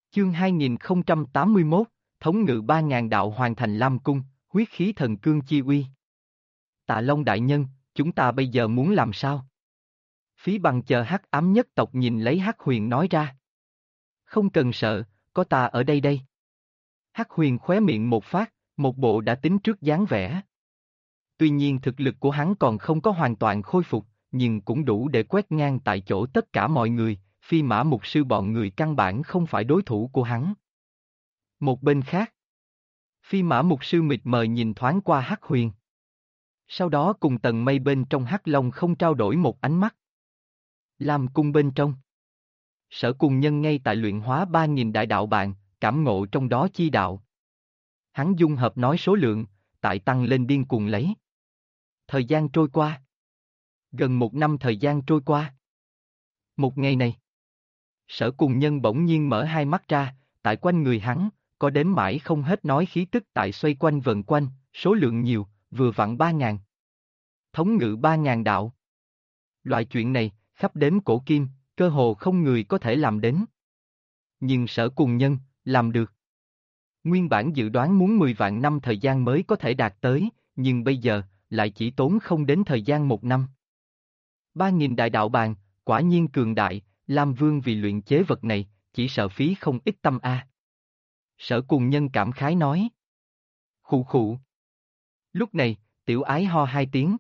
Chương 2081, thống ngự 3.000 đạo hoàn thành Lam Cung, huyết khí thần cương chi uy. Tạ Long đại nhân, chúng ta bây giờ muốn làm sao? Phí Bằng chờ Hắc Ám nhất tộc nhìn lấy Hắc Huyền nói ra. Không cần sợ, có ta ở đây đây. Hắc Huyền khóe miệng một phát, một bộ đã tính trước dáng vẻ. Tuy nhiên thực lực của hắn còn không có hoàn toàn khôi phục, nhưng cũng đủ để quét ngang tại chỗ tất cả mọi người, Phi Mã Mục Sư bọn người căn bản không phải đối thủ của hắn. Một bên khác, Phi Mã Mục Sư mịt mờ nhìn thoáng qua Hắc Huyền. Sau đó cùng Tần Mây bên trong Hắc Long không trao đổi một ánh mắt. Lam Cung bên trong, Sở Cùng Nhân ngay tại luyện hóa 3.000 đại đạo bạn, cảm ngộ trong đó chi đạo. Hắn dung hợp nói số lượng, tại tăng lên điên cuồng lấy. Thời gian trôi qua. Gần một năm thời gian trôi qua. Một ngày này, Sở Cùng Nhân bỗng nhiên mở hai mắt ra, tại quanh người hắn, có đếm mãi không hết nói khí tức tại xoay quanh vần quanh, số lượng nhiều, vừa vặn 3.000. Thống ngự 3.000 đạo. Loại chuyện này, khắp đếm cổ kim, cơ hồ không người có thể làm đến. Nhưng Sở Cùng Nhân, làm được. Nguyên bản dự đoán muốn 10 vạn năm thời gian mới có thể đạt tới, nhưng bây giờ, lại chỉ tốn không đến thời gian 1 năm. 3.000 đại đạo bàn, quả nhiên cường đại, Lam Vương vì luyện chế vật này, chỉ sợ phí không ít tâm a. Sở Cùng Nhân cảm khái nói. Khụ khụ. Lúc này, Tiểu Ái ho hai tiếng.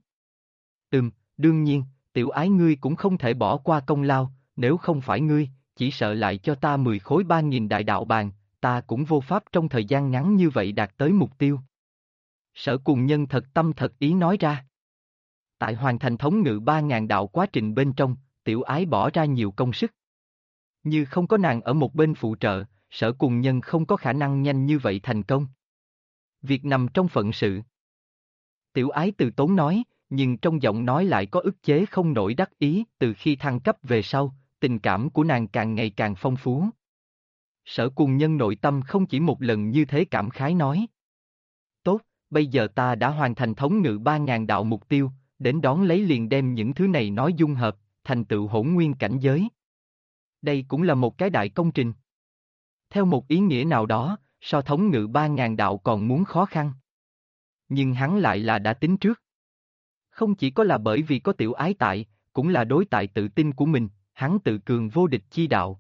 Đương nhiên, Tiểu Ái ngươi cũng không thể bỏ qua công lao, nếu không phải ngươi, chỉ sợ lại cho ta 10 khối 3.000 đại đạo bàn, ta cũng vô pháp trong thời gian ngắn như vậy đạt tới mục tiêu. Sở Cùng Nhân thật tâm thật ý nói ra. Tại hoàn thành thống ngự 3.000 đạo quá trình bên trong, Tiểu Ái bỏ ra nhiều công sức. Như không có nàng ở một bên phụ trợ, Sở Cùng Nhân không có khả năng nhanh như vậy thành công. Việc nằm trong phận sự. Tiểu Ái từ tốn nói, nhưng trong giọng nói lại có ức chế không nổi đắc ý, từ khi thăng cấp về sau, tình cảm của nàng càng ngày càng phong phú. Sở Cùng Nhân nội tâm không chỉ một lần như thế cảm khái nói. Tốt, bây giờ ta đã hoàn thành thống ngự 3.000 đạo mục tiêu, đến đón lấy liền đem những thứ này nói dung hợp, thành tựu hỗn nguyên cảnh giới. Đây cũng là một cái đại công trình. Theo một ý nghĩa nào đó, so thống ngự 3.000 đạo còn muốn khó khăn. Nhưng hắn lại là đã tính trước. Không chỉ có là bởi vì có Tiểu Ái tại, cũng là đối tại tự tin của mình, hắn tự cường vô địch chi đạo.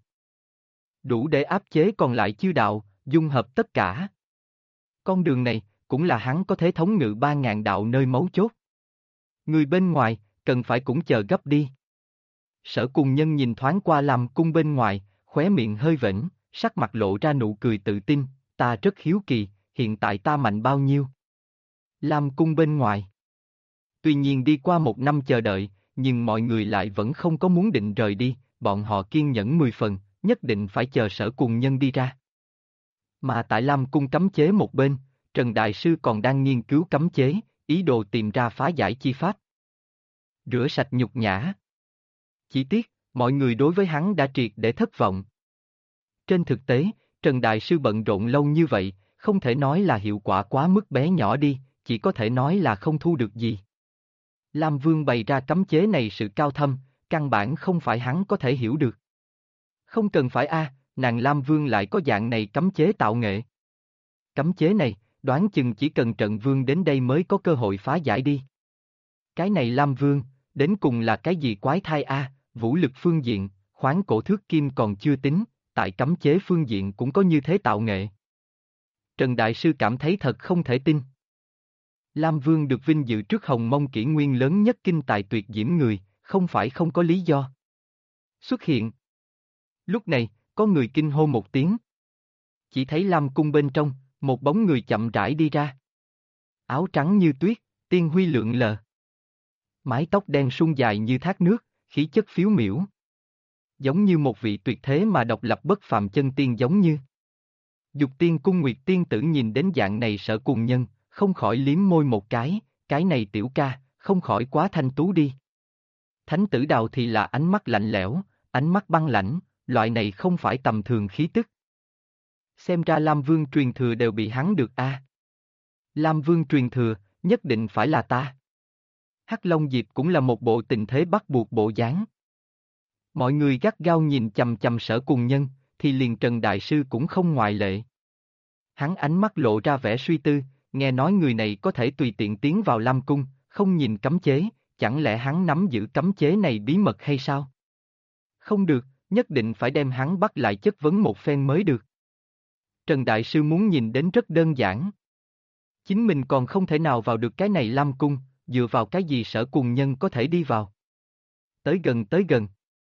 Đủ để áp chế còn lại chư đạo, dung hợp tất cả. Con đường này, cũng là hắn có thể thống ngự 3.000 đạo nơi mấu chốt. Người bên ngoài, cần phải cũng chờ gấp đi. Sở Cùng Nhân nhìn thoáng qua Lam Cung bên ngoài, khóe miệng hơi vểnh, sắc mặt lộ ra nụ cười tự tin, ta rất hiếu kỳ, hiện tại ta mạnh bao nhiêu. Lam Cung bên ngoài. Tuy nhiên đi qua 1 năm chờ đợi, nhưng mọi người lại vẫn không có muốn định rời đi, bọn họ kiên nhẫn 10 phần, nhất định phải chờ Sở Cùng Nhân đi ra. Mà tại Lam Cung cấm chế một bên, Trần Đại Sư còn đang nghiên cứu cấm chế, ý đồ tìm ra phá giải chi pháp. Rửa sạch nhục nhã. Chỉ tiếc, mọi người đối với hắn đã triệt để thất vọng. Trên thực tế, Trần Đại Sư bận rộn lâu như vậy, không thể nói là hiệu quả quá mức bé nhỏ đi, chỉ có thể nói là không thu được gì. Lam Vương bày ra cấm chế này sự cao thâm, căn bản không phải hắn có thể hiểu được. Không cần phải nàng Lam Vương lại có dạng này cấm chế tạo nghệ. Cấm chế này, đoán chừng chỉ cần Trận Vương đến đây mới có cơ hội phá giải đi. Cái này Lam Vương, đến cùng là cái gì quái thai vũ lực phương diện, khoáng cổ thước kim còn chưa tính, tại cấm chế phương diện cũng có như thế tạo nghệ. Trần Đại Sư cảm thấy thật không thể tin. Lam Vương được vinh dự trước Hồng Mông kỷ nguyên lớn nhất kinh tài tuyệt diễm người, không phải không có lý do. Xuất hiện. Lúc này, có người kinh hô một tiếng. Chỉ thấy Lam Cung bên trong, một bóng người chậm rãi đi ra. Áo trắng như tuyết, tiên huy lượn lờ. Mái tóc đen sung dài như thác nước, khí chất phiếu miểu. Giống như một vị tuyệt thế mà độc lập bất phàm chân tiên giống như. Dục Tiên Cung Nguyệt Tiên Tử nhìn đến dạng này Sở Cùng Nhân, không khỏi liếm môi một cái này tiểu ca, không khỏi quá thanh tú đi. Thánh Tử Đào thì là ánh mắt lạnh lẽo, ánh mắt băng lãnh, loại này không phải tầm thường khí tức. Xem ra Lam Vương truyền thừa đều bị hắn được Lam Vương truyền thừa, nhất định phải là ta. Hắc Long Diệp cũng là một bộ tình thế bắt buộc bộ dáng. Mọi người gắt gao nhìn chằm chằm Sở Cùng Nhân, thì liền Trần Đại Sư cũng không ngoại lệ. Hắn ánh mắt lộ ra vẻ suy tư, nghe nói người này có thể tùy tiện tiến vào Lam Cung, không nhìn cấm chế, chẳng lẽ hắn nắm giữ cấm chế này bí mật hay sao? Không được, nhất định phải đem hắn bắt lại chất vấn một phen mới được. Trần Đại Sư muốn nhìn đến rất đơn giản. Chính mình còn không thể nào vào được cái này Lam Cung, dựa vào cái gì Sở Cùng Nhân có thể đi vào? Tới gần.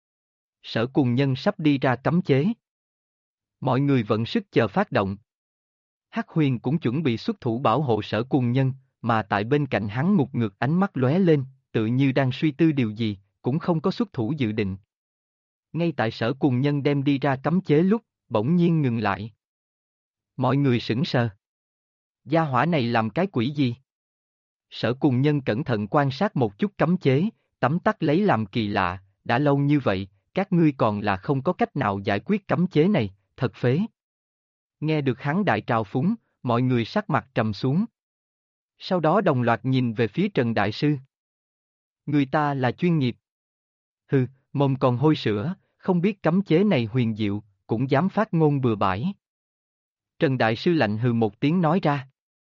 Sở Cùng Nhân sắp đi ra cấm chế. Mọi người vận sức chờ phát động. Hắc Huyền cũng chuẩn bị xuất thủ bảo hộ Sở Cùng Nhân, mà tại bên cạnh hắn ngục ngược ánh mắt lóe lên, tự như đang suy tư điều gì, cũng không có xuất thủ dự định. Ngay tại Sở Cùng Nhân đem đi ra cấm chế lúc, bỗng nhiên ngừng lại. Mọi người sững sờ. Gia hỏa này làm cái quỷ gì? Sở Cùng Nhân cẩn thận quan sát một chút cấm chế, tấm tắc lấy làm kỳ lạ, đã lâu như vậy, các ngươi còn là không có cách nào giải quyết cấm chế này, thật phế. Nghe được hắn đại trào phúng, mọi người sắc mặt trầm xuống. Sau đó đồng loạt nhìn về phía Trần Đại Sư. Người ta là chuyên nghiệp. Hừ, mồm còn hôi sữa, không biết cấm chế này huyền diệu, cũng dám phát ngôn bừa bãi. Trần Đại Sư lạnh hừ một tiếng nói ra.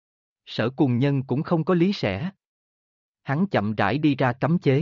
Sở Cùng Nhân cũng không có lý sẻ. Hắn chậm rãi đi ra cấm chế.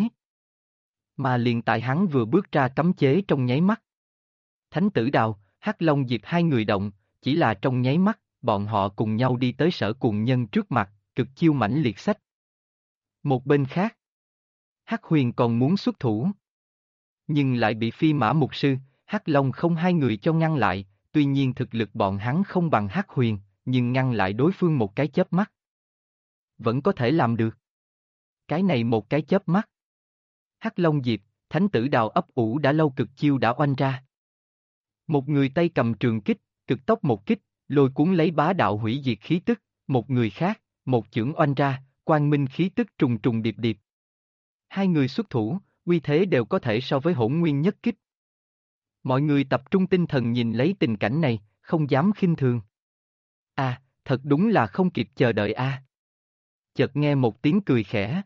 Mà liền tại hắn vừa bước ra cấm chế trong nháy mắt. Thánh Tử Đào, Hắc Long Diệp hai người động, chỉ là trong nháy mắt, bọn họ cùng nhau đi tới Sở Cùng Nhân trước mặt, cực chiêu mãnh liệt sách. Một bên khác, Hắc Huyền còn muốn xuất thủ. Nhưng lại bị Phi Mã Mục Sư, Hắc Long không hai người cho ngăn lại, tuy nhiên thực lực bọn hắn không bằng Hắc Huyền, nhưng ngăn lại đối phương một cái chớp mắt. Vẫn có thể làm được. Cái này một cái chớp mắt. Hắc Long Diệp, Thánh Tử Đào ấp ủ đã lâu cực chiêu đã oanh ra. Một người tay cầm trường kích, cực tốc một kích, lôi cuốn lấy bá đạo hủy diệt khí tức, một người khác, một chưởng oanh ra, quang minh khí tức trùng trùng điệp điệp. Hai người xuất thủ, uy thế đều có thể so với Hỗn Nguyên nhất kích. Mọi người tập trung tinh thần nhìn lấy tình cảnh này, không dám khinh thường. À, thật đúng là không kịp chờ đợi a. Chợt nghe một tiếng cười khẽ.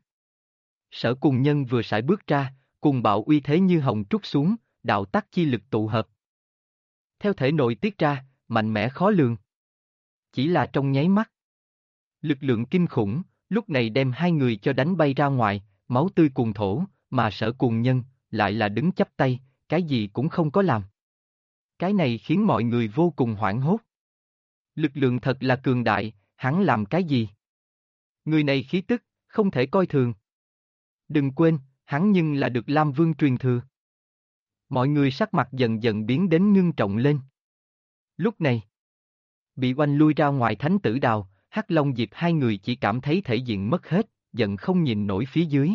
Sở Cùng Nhân vừa sải bước ra, cùng bạo uy thế như hồng trút xuống, đạo tắc chi lực tụ hợp. Theo thể nội tiết ra, mạnh mẽ khó lường. Chỉ là trong nháy mắt. Lực lượng kinh khủng, lúc này đem hai người cho đánh bay ra ngoài, máu tươi cuồn thổ, mà Sở Cùng Nhân, lại là đứng chắp tay, cái gì cũng không có làm. Cái này khiến mọi người vô cùng hoảng hốt. Lực lượng thật là cường đại, hắn làm cái gì? Người này khí tức, không thể coi thường. Đừng quên, hắn nhưng là được Lam Vương truyền thừa. Mọi người sắc mặt dần dần biến đến ngưng trọng lên. Lúc này, bị oanh lui ra ngoài Thánh Tử Đào, Hắc Long Diệp hai người chỉ cảm thấy thể diện mất hết, giận không nhìn nổi phía dưới.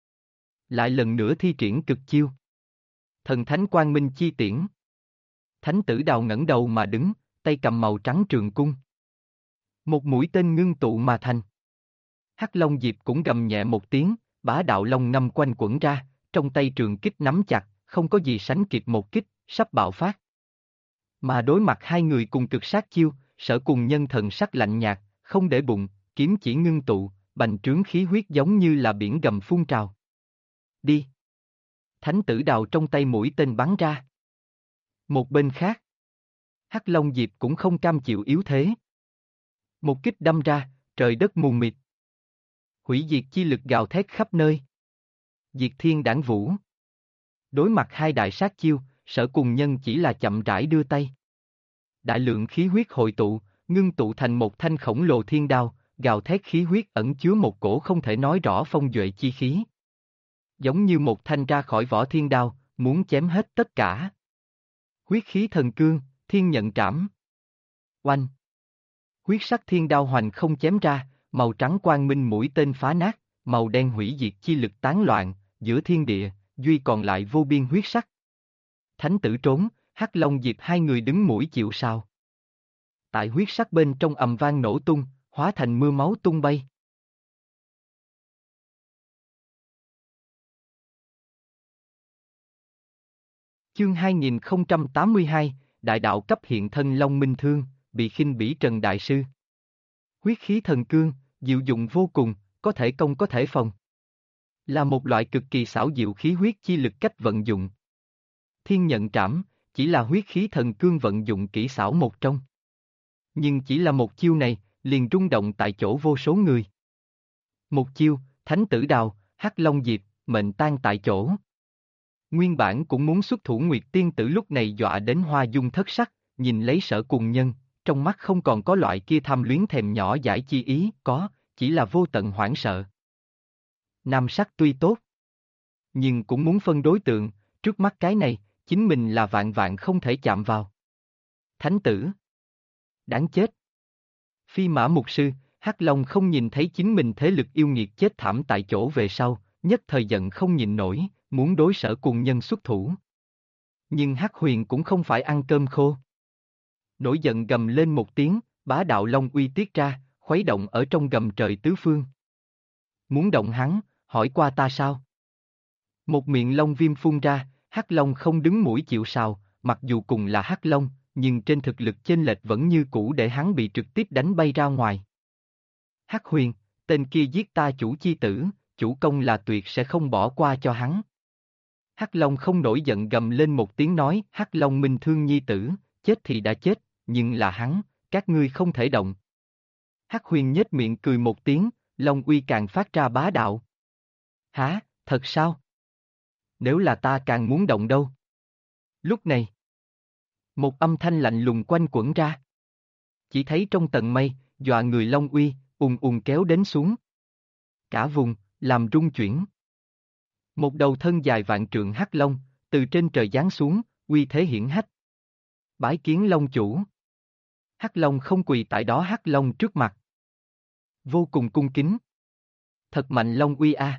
Lại lần nữa thi triển cực chiêu. Thần Thánh Quang Minh chi tiễn. Thánh Tử Đào ngẩng đầu mà đứng, tay cầm màu trắng trường cung. Một mũi tên ngưng tụ mà thành. Hắc Long Diệp cũng gầm nhẹ một tiếng, bá đạo long ngâm quanh quẩn ra, trong tay trường kích nắm chặt, không có gì sánh kịp một kích, sắp bạo phát. Mà đối mặt hai người cùng cực sát chiêu, Sở Cùng Nhân thần sắc lạnh nhạt, không để bụng, kiếm chỉ ngưng tụ, bành trướng khí huyết giống như là biển gầm phun trào. Đi! Thánh Tử Đào trong tay mũi tên bắn ra. Một bên khác, Hắc Long Diệp cũng không cam chịu yếu thế. Một kích đâm ra, trời đất mù mịt. Hủy diệt chi lực gào thét khắp nơi. Diệt thiên đảng vũ. Đối mặt hai đại sát chiêu, Sở Cùng Nhân chỉ là chậm rãi đưa tay. Đại lượng khí huyết hội tụ, ngưng tụ thành một thanh khổng lồ thiên đao, gào thét khí huyết ẩn chứa một cổ không thể nói rõ phong duệ chi khí. Giống như một thanh ra khỏi vỏ thiên đao, muốn chém hết tất cả. Huyết khí thần cương, thiên nhận trảm. Oanh! Huyết sắc thiên đao hoành không chém ra, màu trắng quang minh mũi tên phá nát, màu đen hủy diệt chi lực tán loạn, giữa thiên địa, duy còn lại vô biên huyết sắc. Thánh Tử trốn, Hắc Long Diệp hai người đứng mũi chịu sào. Tại huyết sắc bên trong ầm vang nổ tung, hóa thành mưa máu tung bay. Chương 2082, Đại đạo cấp hiện thân Long Minh Thương, bị khinh bỉ Trần Đại Sư. Huyết khí thần cương, diệu dụng vô cùng, có thể công có thể phòng. Là một loại cực kỳ xảo diệu khí huyết chi lực cách vận dụng. Thiên nhận trảm, chỉ là huyết khí thần cương vận dụng kỹ xảo một trong. Nhưng chỉ là một chiêu này, liền rung động tại chỗ vô số người. Một chiêu, Thánh Tử Đào, Hắc Long Diệp, mệnh tan tại chỗ. Nguyên bản cũng muốn xuất thủ Nguyệt Tiên Tử lúc này dọa đến hoa dung thất sắc, nhìn lấy Sở Cùng Nhân, trong mắt không còn có loại kia tham luyến thèm nhỏ dãi chi ý, có, chỉ là vô tận hoảng sợ. Nam sắc tuy tốt, nhưng cũng muốn phân đối tượng, trước mắt cái này, chính mình là vạn vạn không thể chạm vào. Thánh tử. Đáng chết. Phi Mã Mục Sư, Hắc Long không nhìn thấy chính mình thế lực yêu nghiệt chết thảm tại chỗ về sau, nhất thời giận không nhịn nổi, muốn đối Sở Cùng Nhân xuất thủ. Nhưng Hắc Huyền cũng không phải ăn cơm khô. Nổi giận gầm lên một tiếng, bá đạo long uy tiết ra, khuấy động ở trong gầm trời tứ phương. Muốn động hắn, hỏi qua ta sao? Một miệng long viêm phun ra, Hắc Long không đứng mũi chịu sào, mặc dù cùng là Hắc Long, nhưng trên thực lực chênh lệch vẫn như cũ để hắn bị trực tiếp đánh bay ra ngoài. Hắc Huyền, tên kia giết ta chủ chi tử, chủ công là tuyệt sẽ không bỏ qua cho hắn. Hắc Long không nổi giận gầm lên một tiếng nói, Hắc Long minh thương nhi tử, chết thì đã chết, nhưng là hắn, các ngươi không thể động. Hắc Huyền nhếch miệng cười một tiếng, Long uy càng phát ra bá đạo. Hả, thật sao? Nếu là ta càng muốn động đâu? Lúc này, một âm thanh lạnh lùng quanh quẩn ra. Chỉ thấy trong tầng mây, dọa người Long uy, ùn ùn kéo đến xuống. Cả vùng, làm rung chuyển. Một đầu thân dài vạn trượng Hắc Long, từ trên trời giáng xuống, uy thế hiển hách. Bái kiến Long chủ. Hắc Long không quỳ tại đó Hắc Long trước mặt. Vô cùng cung kính. Thật mạnh Long uy a.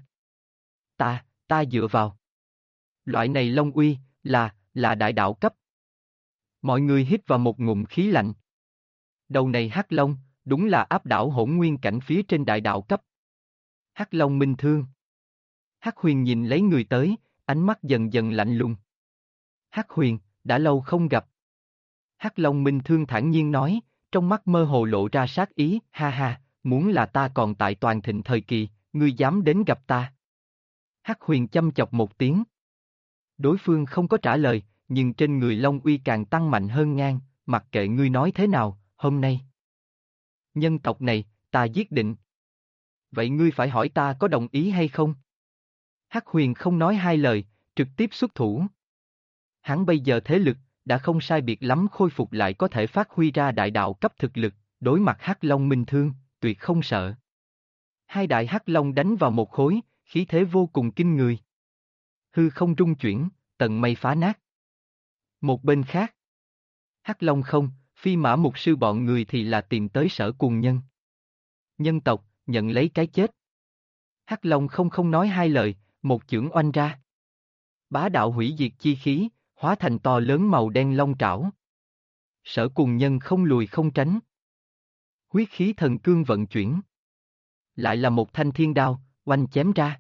Ta dựa vào. Loại này Long uy, là đại đạo cấp. Mọi người hít vào một ngụm khí lạnh. Đầu này Hắc Long, đúng là áp đảo hỗn nguyên cảnh phía trên đại đạo cấp. Hắc Long minh thương. Hắc Huyền nhìn lấy người tới, ánh mắt dần dần lạnh lùng. Hắc Huyền, đã lâu không gặp. Hắc Long minh thương thản nhiên nói, trong mắt mơ hồ lộ ra sát ý, ha ha, muốn là ta còn tại toàn thịnh thời kỳ, ngươi dám đến gặp ta. Hắc Huyền châm chọc một tiếng. Đối phương không có trả lời, nhưng trên người Long uy càng tăng mạnh hơn ngang, mặc kệ ngươi nói thế nào, hôm nay. Nhân tộc này, ta giết định. Vậy ngươi phải hỏi ta có đồng ý hay không? Hắc Huyền không nói hai lời, trực tiếp xuất thủ. Hắn bây giờ thế lực, đã không sai biệt lắm khôi phục lại có thể phát huy ra đại đạo cấp thực lực, đối mặt Hắc Long minh thương, tuyệt không sợ. Hai đại Hắc Long đánh vào một khối, khí thế vô cùng kinh người. Hư không rung chuyển, tầng mây phá nát. Một bên khác, Hắc Long không, Phi Mã Mục Sư bọn người thì là tìm tới Sở Cùng Nhân. Nhân tộc, nhận lấy cái chết. Hắc Long không nói hai lời, một chưởng oanh ra. Bá đạo hủy diệt chi khí, hóa thành to lớn màu đen long trảo. Sở Cùng Nhân không lùi không tránh. Huyết khí thần cương vận chuyển. Lại là một thanh thiên đao, oanh chém ra.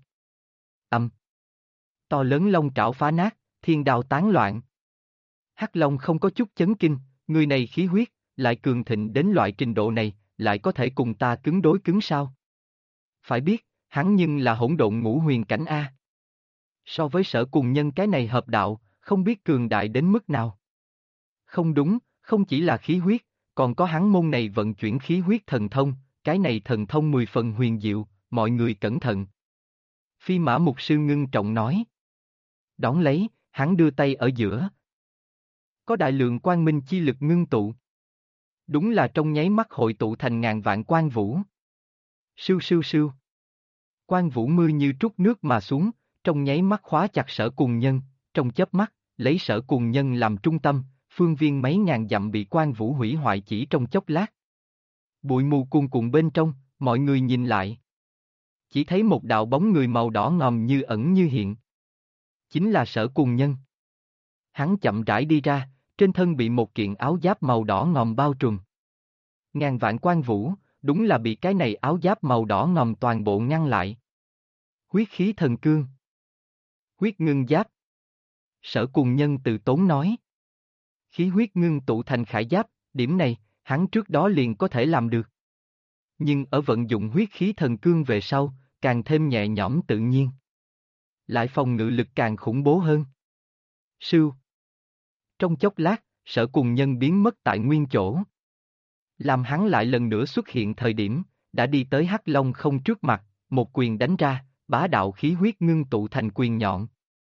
To lớn long trảo phá nát, thiên đao tán loạn. Hắc Long không có chút chấn kinh, người này khí huyết, lại cường thịnh đến loại trình độ này, lại có thể cùng ta cứng đối cứng sao? Phải biết, hắn nhưng là hỗn độn ngũ huyền cảnh A. So với Sở Cùng Nhân cái này hợp đạo, không biết cường đại đến mức nào. Không đúng, không chỉ là khí huyết, còn có hắn môn này vận chuyển khí huyết thần thông, cái này thần thông 10 phần huyền diệu, mọi người cẩn thận. Phi Mã Mục Sư ngưng trọng nói. Đón lấy, hắn đưa tay ở giữa. Có đại lượng quang minh chi lực ngưng tụ. Đúng là trong nháy mắt hội tụ thành ngàn vạn quang vũ. Sưu sưu sưu. Quang vũ mưa như trút nước mà xuống, trong nháy mắt khóa chặt Sở Cùng Nhân, trong chớp mắt, lấy Sở Cùng Nhân làm trung tâm, phương viên mấy ngàn dặm bị quang vũ hủy hoại chỉ trong chốc lát. Bụi mù cuồn cuộn bên trong, mọi người nhìn lại. Chỉ thấy một đạo bóng người màu đỏ ngòm như ẩn như hiện. Chính là Sở Cùng Nhân. Hắn chậm rãi đi ra, trên thân bị một kiện áo giáp màu đỏ ngòm bao trùm. Ngàn vạn quang vũ, đúng là bị cái này áo giáp màu đỏ ngòm toàn bộ ngăn lại. Huyết khí thần cương. Huyết ngưng giáp. Sở Cùng Nhân từ tốn nói. Khí huyết ngưng tụ thành khải giáp, điểm này, hắn trước đó liền có thể làm được. Nhưng ở vận dụng huyết khí thần cương về sau, càng thêm nhẹ nhõm tự nhiên. Lại phòng ngự lực càng khủng bố hơn. Sưu. Trong chốc lát, Sở Cùng Nhân biến mất tại nguyên chỗ. Làm hắn lại lần nữa xuất hiện thời điểm, đã đi tới Hắc Long Không trước mặt, một quyền đánh ra, bá đạo khí huyết ngưng tụ thành quyền nhọn.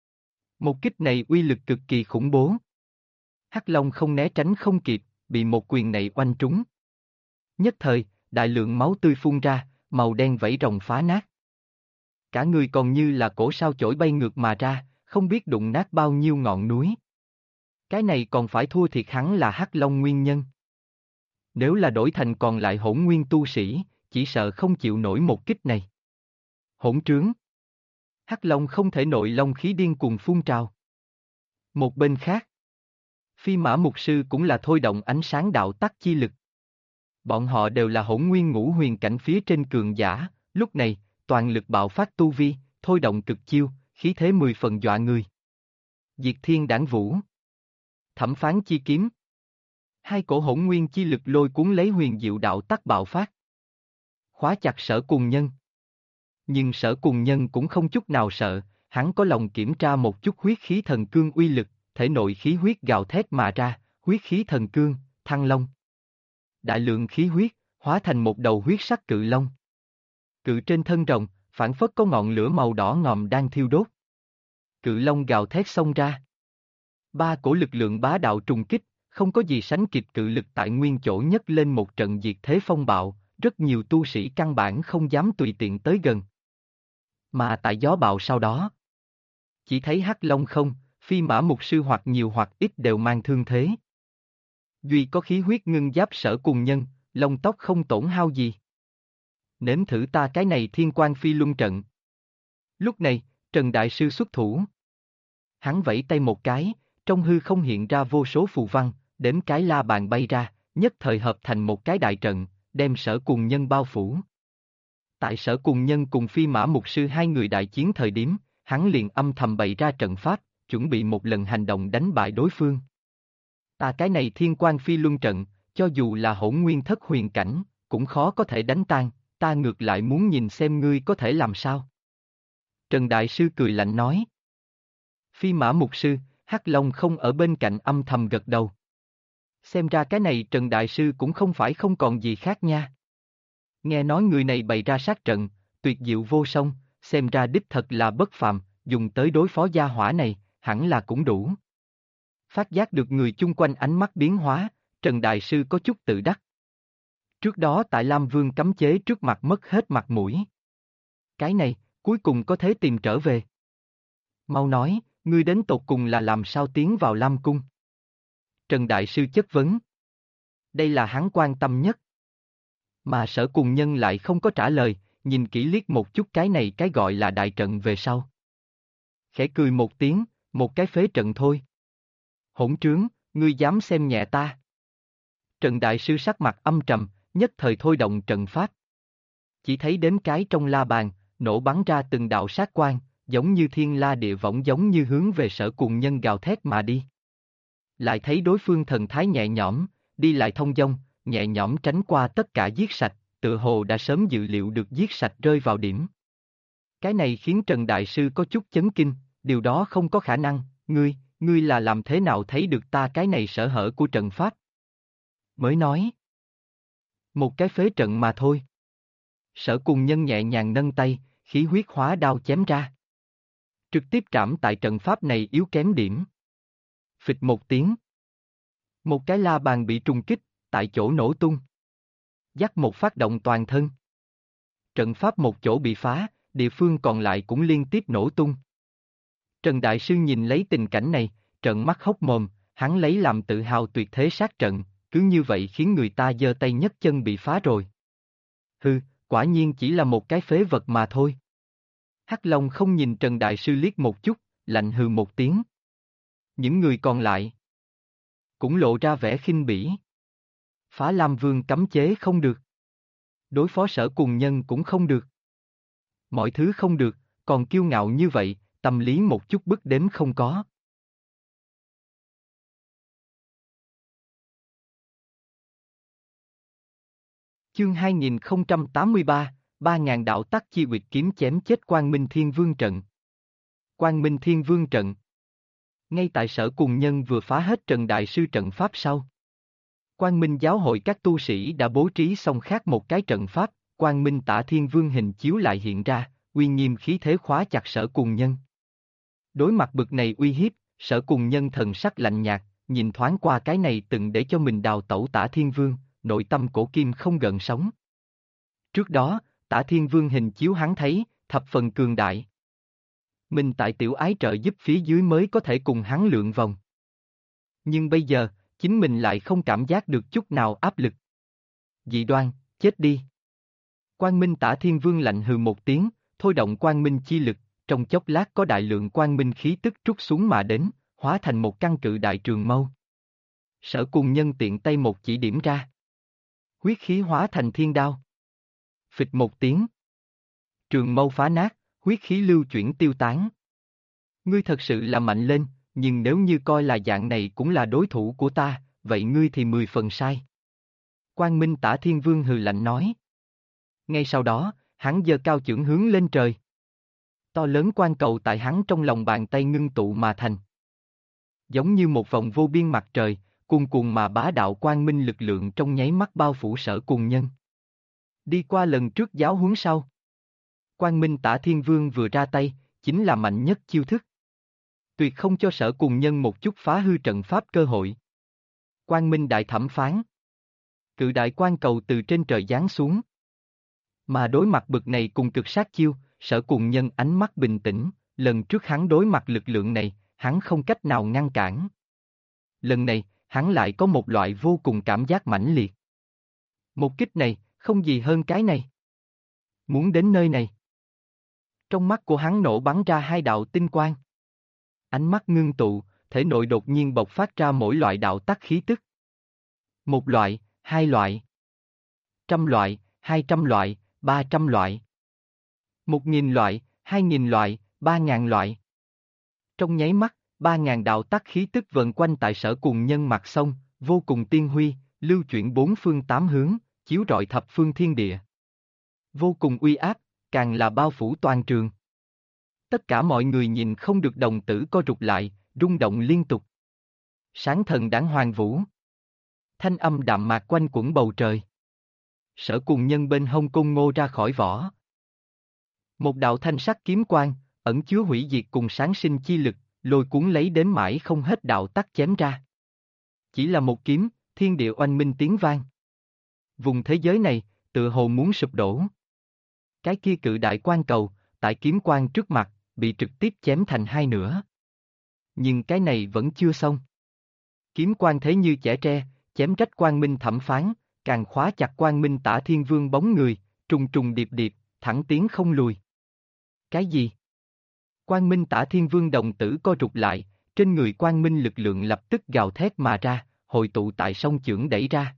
Một kích này uy lực cực kỳ khủng bố. Hắc Long Không né tránh không kịp, bị một quyền này oanh trúng. Nhất thời, đại lượng máu tươi phun ra, màu đen vảy rồng phá nát. Cả người còn như là cổ sao chổi bay ngược mà ra, không biết đụng nát bao nhiêu ngọn núi. Cái này còn phải thua thiệt hắn là Hắc Long nguyên nhân. Nếu là đổi thành còn lại hỗn nguyên tu sĩ, chỉ sợ không chịu nổi một kích này. Hỗn trướng. Hắc Long không thể nội long khí điên cuồng phun trào. Một bên khác, Phi Mã Mục Sư cũng là thôi động ánh sáng đạo tắc chi lực. Bọn họ đều là hỗn nguyên ngũ huyền cảnh phía trên cường giả, lúc này, toàn lực bạo phát tu vi, thôi động cực chiêu, khí thế 10 phần dọa người. Diệt Thiên Đãng Vũ, Thẩm Phán Chi Kiếm. Hai cổ hỗn nguyên chi lực lôi cuốn lấy huyền diệu đạo tắc bạo phát. Khóa chặt Sở Cùng Nhân. Nhưng Sở Cùng Nhân cũng không chút nào sợ, hắn có lòng kiểm tra một chút huyết khí thần cương uy lực, thể nội khí huyết gào thét mà ra, huyết khí thần cương, Thăng Long. Đại lượng khí huyết, hóa thành một đầu huyết sắc cự long. Cự trên thân rồng, phảng phất có ngọn lửa màu đỏ ngòm đang thiêu đốt. Cự long gào thét xông ra. Ba cổ lực lượng bá đạo trùng kích, không có gì sánh kịp cự lực tại nguyên chỗ nhấc lên một trận diệt thế phong bạo, rất nhiều tu sĩ căn bản không dám tùy tiện tới gần. Mà tại gió bạo sau đó, chỉ thấy Hắc Long Không, Phi Mã Mục Sư hoặc nhiều hoặc ít đều mang thương thế. Duy có khí huyết ngưng giáp Sở Cùng Nhân, lông tóc không tổn hao gì. Nếm thử ta cái này Thiên Quang Phi Luân trận. Lúc này, Trần Đại Sư xuất thủ. Hắn vẫy tay một cái, trong hư không hiện ra vô số phù văn, đếm cái la bàn bay ra, nhất thời hợp thành một cái đại trận, đem Sở Cùng Nhân bao phủ. Tại Sở Cùng Nhân cùng Phi Mã Mục Sư hai người đại chiến thời điểm, hắn liền âm thầm bày ra trận pháp, chuẩn bị một lần hành động đánh bại đối phương. Ta cái này Thiên Quang Phi Luân trận, cho dù là hỗn nguyên thất huyền cảnh, cũng khó có thể đánh tan, ta ngược lại muốn nhìn xem ngươi có thể làm sao. Trần Đại Sư cười lạnh nói. Phi Mã Mục Sư, Hắc Long Không ở bên cạnh âm thầm gật đầu. Xem ra cái này Trần Đại Sư cũng không phải không còn gì khác nha. Nghe nói người này bày ra sát trận, tuyệt diệu vô song, xem ra đích thật là bất phàm, dùng tới đối phó gia hỏa này, hẳn là cũng đủ. Phát giác được người chung quanh ánh mắt biến hóa, Trần Đại Sư có chút tự đắc. Trước đó tại Lam Vương cấm chế trước mặt mất hết mặt mũi. Cái này, cuối cùng có thể tìm trở về. Mau nói, ngươi đến tột cùng là làm sao tiến vào Lam Cung? Trần Đại Sư chất vấn. Đây là hắn quan tâm nhất. Mà Sở Cùng Nhân lại không có trả lời, nhìn kỹ liếc một chút cái này cái gọi là đại trận về sau. Khẽ cười một tiếng, một cái phế trận thôi. Hỗn trướng, ngươi dám xem nhẹ ta. Trần Đại Sư sắc mặt âm trầm, nhất thời thôi động trận pháp. Chỉ thấy đếm cái trong la bàn, nổ bắn ra từng đạo sát quang, giống như thiên la địa võng giống như hướng về Sở Cùng Nhân gào thét mà đi. Lại thấy đối phương thần thái nhẹ nhõm, đi lại thông dong, nhẹ nhõm tránh qua tất cả giết sạch, tựa hồ đã sớm dự liệu được giết sạch rơi vào điểm. Cái này khiến Trần Đại Sư có chút chấn kinh, điều đó không có khả năng, ngươi là làm thế nào thấy được ta cái này sở hở của trận pháp? Mới nói. Một cái phế trận mà thôi. Sở Cùng Nhân nhẹ nhàng nâng tay, khí huyết hóa đao chém ra. Trực tiếp trảm tại trận pháp này yếu kém điểm. Phịch một tiếng. Một cái la bàn bị trùng kích, tại chỗ nổ tung. Dắt một phát động toàn thân. Trận pháp một chỗ bị phá, địa phương còn lại cũng liên tiếp nổ tung. Trần Đại Sư nhìn lấy tình cảnh này, trợn mắt hốc mồm, hắn lấy làm tự hào tuyệt thế sát trận, cứ như vậy khiến người ta giơ tay nhấc chân bị phá rồi. Hừ, quả nhiên chỉ là một cái phế vật mà thôi. Hắc Long không nhìn Trần Đại Sư liếc một chút, lạnh hừ một tiếng. Những người còn lại cũng lộ ra vẻ khinh bỉ. Phá Lam Vương cấm chế không được. Đối phó Sở Cùng Nhân cũng không được. Mọi thứ không được, còn kiêu ngạo như vậy, tâm lý một chút bức đếm không có. Chương 2083, 3000 đạo tắc chi uyệt kiếm chém chết Quang Minh Thiên Vương trận. Quang Minh Thiên Vương trận. Ngay tại Sở Cùng Nhân vừa phá hết Trần Đại Sư trận pháp sau. Quang Minh giáo hội các tu sĩ đã bố trí xong khác một cái trận pháp, Quang Minh Tả Thiên Vương hình chiếu lại hiện ra, uy nghiêm khí thế khóa chặt Sở Cùng Nhân. Đối mặt bực này uy hiếp, Sở Cùng Nhân thần sắc lạnh nhạt, nhìn thoáng qua cái này từng để cho mình đào tẩu Tả Thiên Vương, nội tâm cổ kim không gợn sóng. Trước đó, Tả Thiên Vương hình chiếu hắn thấy, thập phần cường đại. Mình tại tiểu ái trợ giúp phía dưới mới có thể cùng hắn lượn vòng. Nhưng bây giờ, chính mình lại không cảm giác được chút nào áp lực. Dị đoan, chết đi. Quang Minh Tả Thiên Vương lạnh hừ một tiếng, thôi động quang minh chi lực, trong chốc lát có đại lượng quang minh khí tức trút xuống mà đến, hóa thành một căn cự đại trường mâu. Sở Cùng Nhân tiện tay một chỉ điểm ra. Huyết khí hóa thành thiên đao. Phịch một tiếng. Trường mâu phá nát, huyết khí lưu chuyển tiêu tán. Ngươi thật sự là mạnh lên, nhưng nếu như coi là dạng này cũng là đối thủ của ta, vậy ngươi thì 10 phần sai. Quang Minh Tả Thiên Vương hừ lạnh nói. Ngay sau đó, hắn giơ cao chưởng hướng lên trời. To lớn quan cầu tại hắn trong lòng bàn tay ngưng tụ mà thành. Giống như một vòng vô biên mặt trời, cuồn cuộn mà bá đạo quang minh lực lượng trong nháy mắt bao phủ Sở Cùng Nhân. Đi qua lần trước giáo huấn sau. Quang Minh Tả Thiên Vương vừa ra tay, chính là mạnh nhất chiêu thức. Tuyệt không cho Sở Cùng Nhân một chút phá hư trận pháp cơ hội. Quang Minh Đại Thẩm Phán. Cự đại quan cầu từ trên trời giáng xuống. Mà đối mặt bực này cùng cực sát chiêu, Sở Cùng Nhân ánh mắt bình tĩnh, lần trước hắn đối mặt lực lượng này, hắn không cách nào ngăn cản. Lần này, hắn lại có một loại vô cùng cảm giác mãnh liệt. Một kích này, không gì hơn cái này. Muốn đến nơi này. Trong mắt của hắn nổ bắn ra hai đạo tinh quang. Ánh mắt ngưng tụ, thể nội đột nhiên bộc phát ra mỗi loại đạo tắc khí tức. Một loại, hai loại. 100 loại, 200 loại, 300 loại. 1000 loại, 2000 loại, 3000 loại. Trong nháy mắt, 3000 đạo tắc khí tức vần quanh tại Sở Cùng Nhân mặt sông, vô cùng tiên huy, lưu chuyển bốn phương tám hướng, chiếu rọi thập phương thiên địa. Vô cùng uy áp, càng là bao phủ toàn trường. Tất cả mọi người nhìn không được đồng tử co rụt lại, rung động liên tục. Sáng thần đãng hoàng vũ. Thanh âm đạm mạc quanh quẩn bầu trời. Sở Cùng Nhân bên hông côn ngô ra khỏi vỏ. Một đạo thanh sắc kiếm quang, ẩn chứa hủy diệt cùng sáng sinh chi lực, lôi cuốn lấy đến mãi không hết đạo tắc chém ra. Chỉ là một kiếm, thiên địa oanh minh tiếng vang. Vùng thế giới này, tựa hồ muốn sụp đổ. Cái kia cự đại quan cầu, tại kiếm quang trước mặt, bị trực tiếp chém thành hai nửa. Nhưng cái này vẫn chưa xong. Kiếm quang thế như chẻ tre, chém rách Quang Minh Thẩm Phán, càng khóa chặt Quang Minh Tả Thiên Vương bóng người, trùng trùng điệp điệp, thẳng tiến không lùi. Cái gì? Quang Minh Tả Thiên Vương đồng tử co rụt lại, trên người Quang Minh lực lượng lập tức gào thét mà ra, hội tụ tại song chưởng đẩy ra.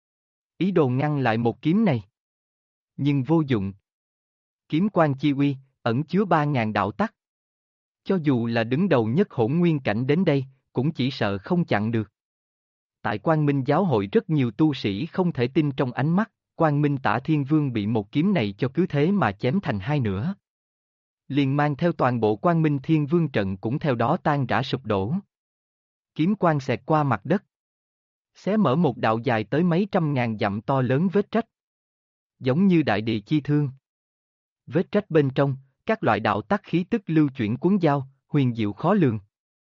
Ý đồ ngăn lại một kiếm này. Nhưng vô dụng. Kiếm quang chi uy, ẩn chứa 3000 đạo tắc. Cho dù là đứng đầu nhất hỗn nguyên cảnh đến đây, cũng chỉ sợ không chặn được. Tại Quang Minh giáo hội rất nhiều tu sĩ không thể tin trong ánh mắt, Quang Minh Tả Thiên Vương bị một kiếm này cho cứ thế mà chém thành hai nửa. Liền mang theo toàn bộ Quang Minh Thiên Vương trận cũng theo đó tan rã sụp đổ. Kiếm quang xẹt qua mặt đất. Xé mở một đạo dài tới mấy trăm ngàn dặm to lớn vết rách. Giống như đại địa chi thương. Vết rách bên trong, các loại đạo tắc khí tức lưu chuyển cuốn dao, huyền diệu khó lường.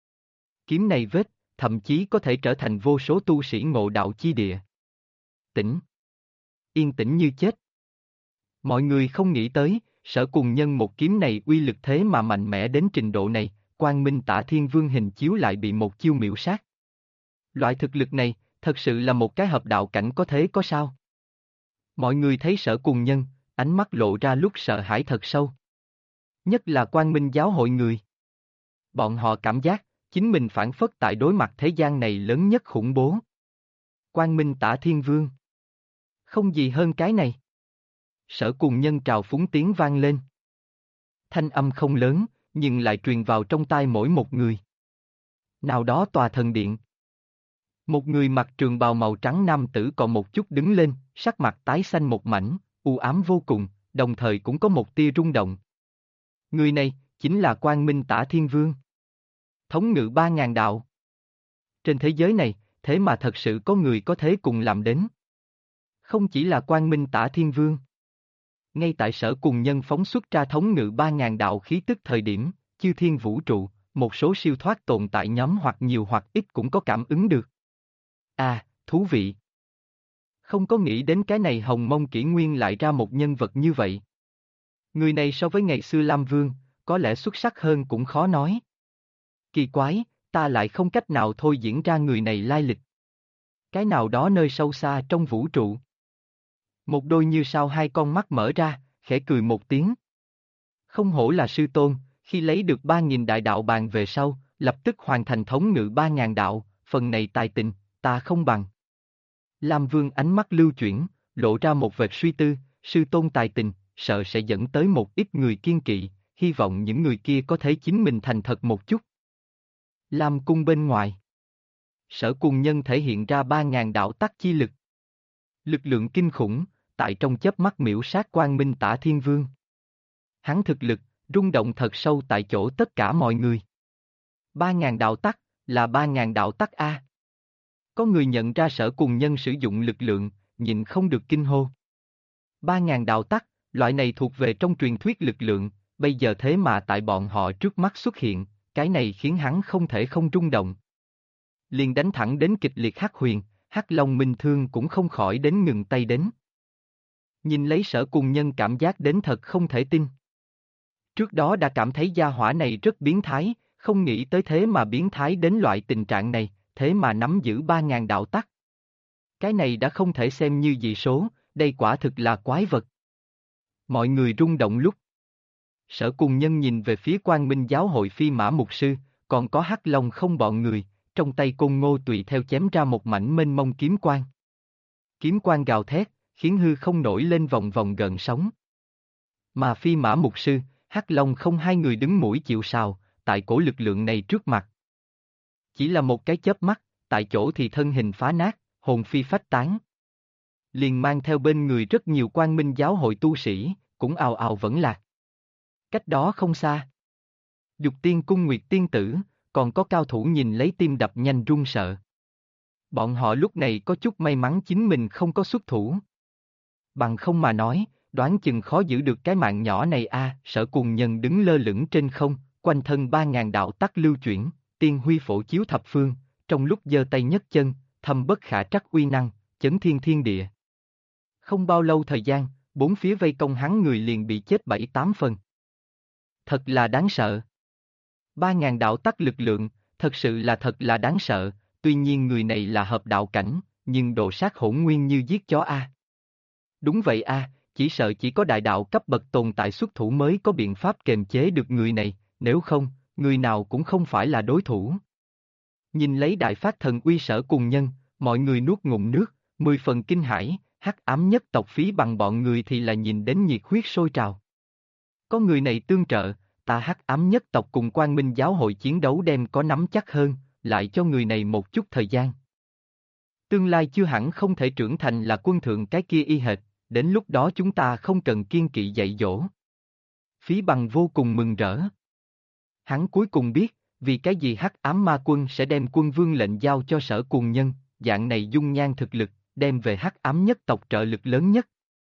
Kiếm này vết, thậm chí có thể trở thành vô số tu sĩ ngộ đạo chi địa. Tĩnh. Yên tĩnh như chết. Mọi người không nghĩ tới, Sở Cùng Nhân một kiếm này uy lực thế mà mạnh mẽ đến trình độ này, Quang Minh Tả Thiên Vương hình chiếu lại bị một chiêu miểu sát. Loại thực lực này, thật sự là một cái hợp đạo cảnh có thế có sao? Mọi người thấy Sở Cùng Nhân, ánh mắt lộ ra lúc sợ hãi thật sâu. Nhất là Quang Minh giáo hội người. Bọn họ cảm giác, chính mình phản phất tại đối mặt thế gian này lớn nhất khủng bố. Quang Minh Tả Thiên Vương. Không gì hơn cái này. Sở Cùng Nhân trào phúng tiếng vang lên. Thanh âm không lớn, nhưng lại truyền vào trong tai mỗi một người. Nào đó tòa thần điện. Một người mặc trường bào màu trắng nam tử còn một chút đứng lên, sắc mặt tái xanh một mảnh, u ám vô cùng, đồng thời cũng có một tia rung động. Người này, chính là Quang Minh Tả Thiên Vương. Thống ngự 3.000 đạo. Trên thế giới này, thế mà thật sự có người có thế cùng làm đến. Không chỉ là Quang Minh Tả Thiên Vương. Ngay tại Sở Cùng Nhân phóng xuất ra thống ngự 3.000 đạo khí tức thời điểm, chư thiên vũ trụ, một số siêu thoát tồn tại nhóm hoặc nhiều hoặc ít cũng có cảm ứng được. À, thú vị. Không có nghĩ đến cái này Hồng Mông Kỷ Nguyên lại ra một nhân vật như vậy. Người này so với ngày xưa Lam Vương, có lẽ xuất sắc hơn cũng khó nói. Kỳ quái, ta lại không cách nào thôi diễn ra người này lai lịch. Cái nào đó nơi sâu xa trong vũ trụ. Một đôi như sao hai con mắt mở ra, khẽ cười một tiếng. Không hổ là sư tôn, khi lấy được 3.000 đại đạo bàn về sau, lập tức hoàn thành thống ngự 3.000 đạo, phần này tài tình, ta không bằng. Lam Vương ánh mắt lưu chuyển, lộ ra một vệt suy tư, sư tôn tài tình, sợ sẽ dẫn tới một ít người kiên kỵ, hy vọng những người kia có thể chính mình thành thật một chút. Lam cung bên ngoài. Sở Cùng Nhân thể hiện ra 3.000 đạo tắc chi lực. Lực lượng kinh khủng, tại trong chớp mắt miễu sát Quang Minh Tả Thiên Vương. Hắn thực lực, rung động thật sâu tại chỗ tất cả mọi người. 3.000 đạo tắc, là 3.000 đạo tắc A. Có người nhận ra Sở Cùng Nhân sử dụng lực lượng, nhịn không được kinh hô. 3.000 đạo tắc, loại này thuộc về trong truyền thuyết lực lượng, bây giờ thế mà tại bọn họ trước mắt xuất hiện, cái này khiến hắn không thể không rung động. Liền đánh thẳng đến kịch liệt Hắc Huyền, Hắc Long Minh Thương cũng không khỏi đến ngừng tay đến. Nhìn lấy Sở Cùng Nhân cảm giác đến thật không thể tin. Trước đó đã cảm thấy gia hỏa này rất biến thái, không nghĩ tới thế mà biến thái đến loại tình trạng này, thế mà nắm giữ 3.000 đạo tắc. Cái này đã không thể xem như dị số, đây quả thực là quái vật. Mọi người rung động lúc. Sở Cùng Nhân nhìn về phía Quang Minh Giáo hội Phi Mã Mục Sư, còn có Hắc Long không bọn người, trong tay Côn Ngô tùy theo chém ra một mảnh mênh mông kiếm quang. Kiếm quang gào thét, khiến hư không nổi lên vòng vòng gợn sóng. Mà Phi Mã Mục Sư, Hắc Long không hai người đứng mũi chịu sào, tại cổ lực lượng này trước mặt. Chỉ là một cái chớp mắt, tại chỗ thì thân hình phá nát, hồn phi phách tán. Liền mang theo bên người rất nhiều Quang Minh Giáo hội tu sĩ, cũng ào ào vẫn lạc. Cách đó không xa. Dục Tiên Cung Nguyệt Tiên Tử, còn có cao thủ nhìn lấy tim đập nhanh run sợ. Bọn họ lúc này có chút may mắn chính mình không có xuất thủ. Bằng không mà nói, đoán chừng khó giữ được cái mạng nhỏ này a. Sở Cùng Nhân đứng lơ lửng trên không, quanh thân 3.000 đạo tắc lưu chuyển, tiên huy phổ chiếu thập phương, trong lúc giơ tay nhấc chân, thâm bất khả trắc uy năng, chấn thiên thiên địa. Không bao lâu thời gian, bốn phía vây công hắn người liền bị chết 7-8 phần. Thật là đáng sợ. 3.000 đạo tắc lực lượng, thật sự là thật là đáng sợ, tuy nhiên người này là hợp đạo cảnh, nhưng độ sát hỗn nguyên như giết chó a. Đúng vậy a, chỉ sợ chỉ có đại đạo cấp bậc tồn tại xuất thủ mới có biện pháp kềm chế được người này, nếu không, người nào cũng không phải là đối thủ. Nhìn lấy đại phát thần uy Sở Cùng Nhân, mọi người nuốt ngụm nước, 10 phần kinh hãi, Hắc Ám nhất tộc Phí Bằng bọn người thì là nhìn đến nhiệt huyết sôi trào. Có người này tương trợ, ta Hắc Ám nhất tộc cùng Quang Minh Giáo hội chiến đấu đem có nắm chắc hơn, lại cho người này một chút thời gian. Tương lai chưa hẳn không thể trưởng thành là quân thượng cái kia y hệt, đến lúc đó chúng ta không cần kiên kỵ dạy dỗ. Phí Bằng vô cùng mừng rỡ. Hắn cuối cùng biết, vì cái gì Hắc Ám Ma Quân sẽ đem quân vương lệnh giao cho Sở Cùng Nhân, dạng này dung nhan thực lực, đem về Hắc Ám nhất tộc trợ lực lớn nhất.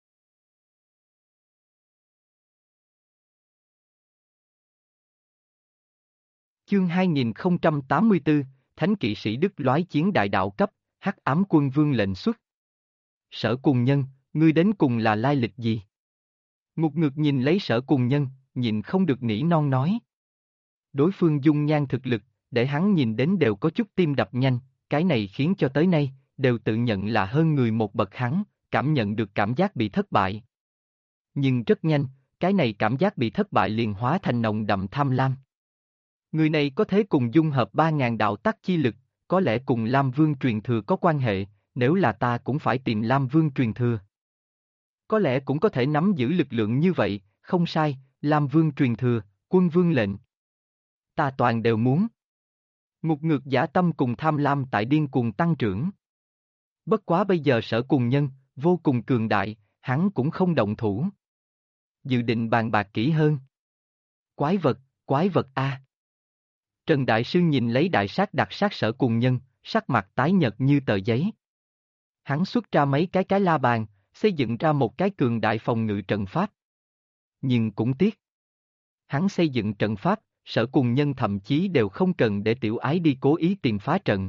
Chương 2084, Thánh kỵ sĩ Đức Loái chiến đại đạo cấp, Hắc Ám quân vương lệnh xuất. Sở Cùng Nhân, ngươi đến cùng là lai lịch gì? Ngục ngược nhìn lấy Sở Cùng Nhân, nhịn không được nỉ non nói. Đối phương dung nhan thực lực, để hắn nhìn đến đều có chút tim đập nhanh, cái này khiến cho tới nay, đều tự nhận là hơn người một bậc hắn, cảm nhận được cảm giác bị thất bại. Nhưng rất nhanh, cái này cảm giác bị thất bại liền hóa thành nồng đậm tham lam. Người này có thể cùng dung hợp 3.000 đạo tắc chi lực, có lẽ cùng Lam Vương truyền thừa có quan hệ, nếu là ta cũng phải tìm Lam Vương truyền thừa. Có lẽ cũng có thể nắm giữ lực lượng như vậy, không sai, Lam Vương truyền thừa, quân vương lệnh. Ta toàn đều muốn. Ngục ngược dã tâm cùng tham lam tại điên cuồng tăng trưởng. Bất quá bây giờ Sở Cùng Nhân, vô cùng cường đại, hắn cũng không động thủ. Dự định bàn bạc kỹ hơn. Quái vật a. Trần Đại Sư nhìn lấy đại sát đặc sát Sở Cùng Nhân, sắc mặt tái nhợt như tờ giấy. Hắn xuất ra mấy cái la bàn, xây dựng ra một cái cường đại phòng ngự trận pháp. Nhưng cũng tiếc. Hắn xây dựng trận pháp, Sở Cùng Nhân thậm chí đều không cần để tiểu ái đi cố ý tìm phá trận.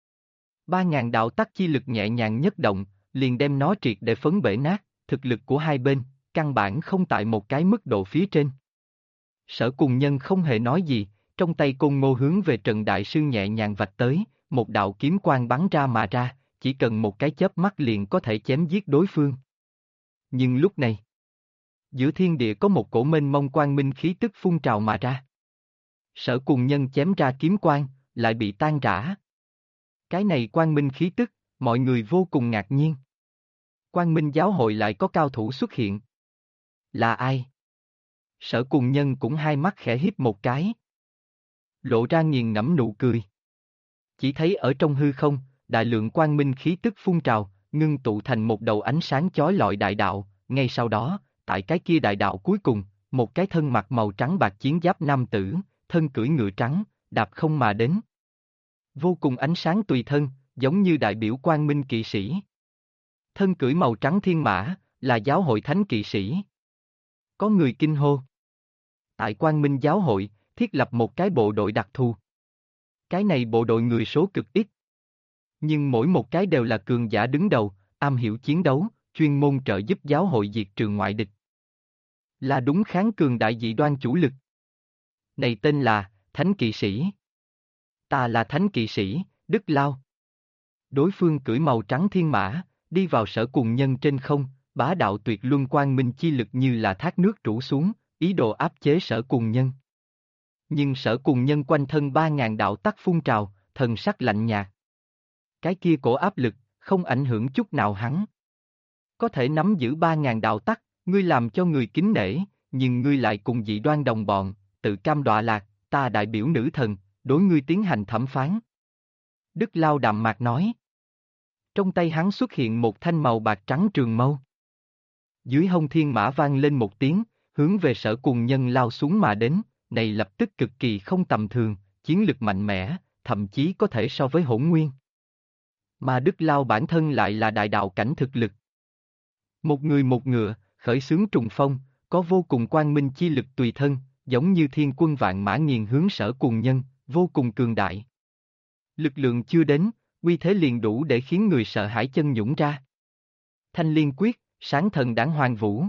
3.000 đạo tắc chi lực nhẹ nhàng nhất động, liền đem nó triệt để phấn bể nát, thực lực của hai bên, căn bản không tại một cái mức độ phía trên. Sở Cùng Nhân không hề nói gì, trong tay côn ngô hướng về Trần Đại Sư nhẹ nhàng vạch tới, một đạo kiếm quang bắn ra mà ra, chỉ cần một cái chớp mắt liền có thể chém giết đối phương. Nhưng lúc này, giữa thiên địa có một cổ mênh mông quang minh khí tức phun trào mà ra. Sở Cùng Nhân chém ra kiếm quang, lại bị tan rã. Cái này quang minh khí tức, mọi người vô cùng ngạc nhiên. Quang Minh giáo hội lại có cao thủ xuất hiện. Là ai? Sở Cùng Nhân cũng hai mắt khẽ híp một cái. Lộ ra nghiền ngẫm nụ cười. Chỉ thấy ở trong hư không, đại lượng quang minh khí tức phun trào, ngưng tụ thành một đầu ánh sáng chói lọi đại đạo, ngay sau đó, tại cái kia đại đạo cuối cùng, một cái thân mặc màu trắng bạc chiến giáp nam tử, thân cưỡi ngựa trắng, đạp không mà đến. Vô cùng ánh sáng tùy thân, giống như đại biểu quang minh kỵ sĩ. Thân cưỡi màu trắng thiên mã, là giáo hội thánh kỵ sĩ. Có người kinh hô. Tại Quang Minh giáo hội, thiết lập một cái bộ đội đặc thù. Cái này bộ đội người số cực ít. Nhưng mỗi một cái đều là cường giả đứng đầu, am hiểu chiến đấu, chuyên môn trợ giúp giáo hội diệt trừ ngoại địch. Là đúng kháng cường đại dị đoan chủ lực. Này tên là, Thánh Kỵ Sĩ. Ta là Thánh Kỵ Sĩ, Đức Lao. Đối phương cưỡi màu trắng thiên mã, đi vào Sở Cùng Nhân trên không, bá đạo tuyệt luân quang minh chi lực như là thác nước trũ xuống, ý đồ áp chế Sở Cùng Nhân. Nhưng Sở Cùng Nhân quanh thân 3.000 đạo tắc phun trào, thần sắc lạnh nhạt. Cái kia cổ áp lực, không ảnh hưởng chút nào hắn. Có thể nắm giữ 3.000 đạo tắc, ngươi làm cho người kính nể, nhưng ngươi lại cùng dị đoan đồng bọn, tự cam đọa lạc, ta đại biểu nữ thần, đối ngươi tiến hành thẩm phán. Đức Lao đạm mạc nói. Trong tay hắn xuất hiện một thanh màu bạc trắng trường mâu. Dưới hông thiên mã vang lên một tiếng, hướng về Sở Cùng Nhân lao xuống mà đến, này lập tức cực kỳ không tầm thường, chiến lực mạnh mẽ, thậm chí có thể so với Hỗn Nguyên. Mà Đức Lao bản thân lại là đại đạo cảnh thực lực. Một người một ngựa, khởi xướng trùng phong, có vô cùng quang minh chi lực tùy thân, giống như thiên quân vạn mã nghiền hướng Sở Cùng Nhân, vô cùng cường đại. Lực lượng chưa đến, uy thế liền đủ để khiến người sợ hãi chân nhũn ra. Thanh Liên Quyết, sáng thần đảng hoàng vũ.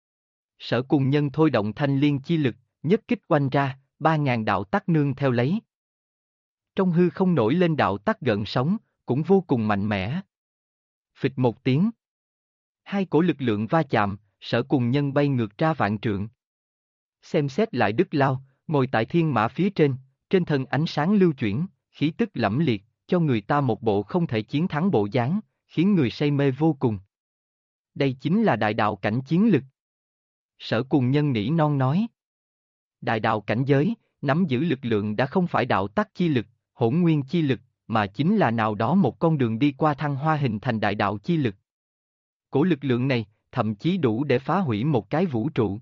Sở Cùng Nhân thôi động thanh liên chi lực, nhất kích oanh ra, 3.000 đạo tắc nương theo lấy. Trong hư không nổi lên đạo tắc gợn sóng, cũng vô cùng mạnh mẽ. Phịch một tiếng. Hai cổ lực lượng va chạm, Sở Cùng Nhân bay ngược ra vạn trượng. Xem xét lại Đức Lao, ngồi tại thiên mã phía trên thân ánh sáng lưu chuyển, khí tức lẫm liệt, cho người ta một bộ không thể chiến thắng bộ dáng, khiến người say mê vô cùng. Đây chính là đại đạo cảnh chiến lực. Sở Cùng Nhân nỉ non nói. Đại đạo cảnh giới, nắm giữ lực lượng đã không phải đạo tắc chi lực, hỗn nguyên chi lực, mà chính là nào đó một con đường đi qua thăng hoa hình thành đại đạo chi lực. Cổ lực lượng này, thậm chí đủ để phá hủy một cái vũ trụ.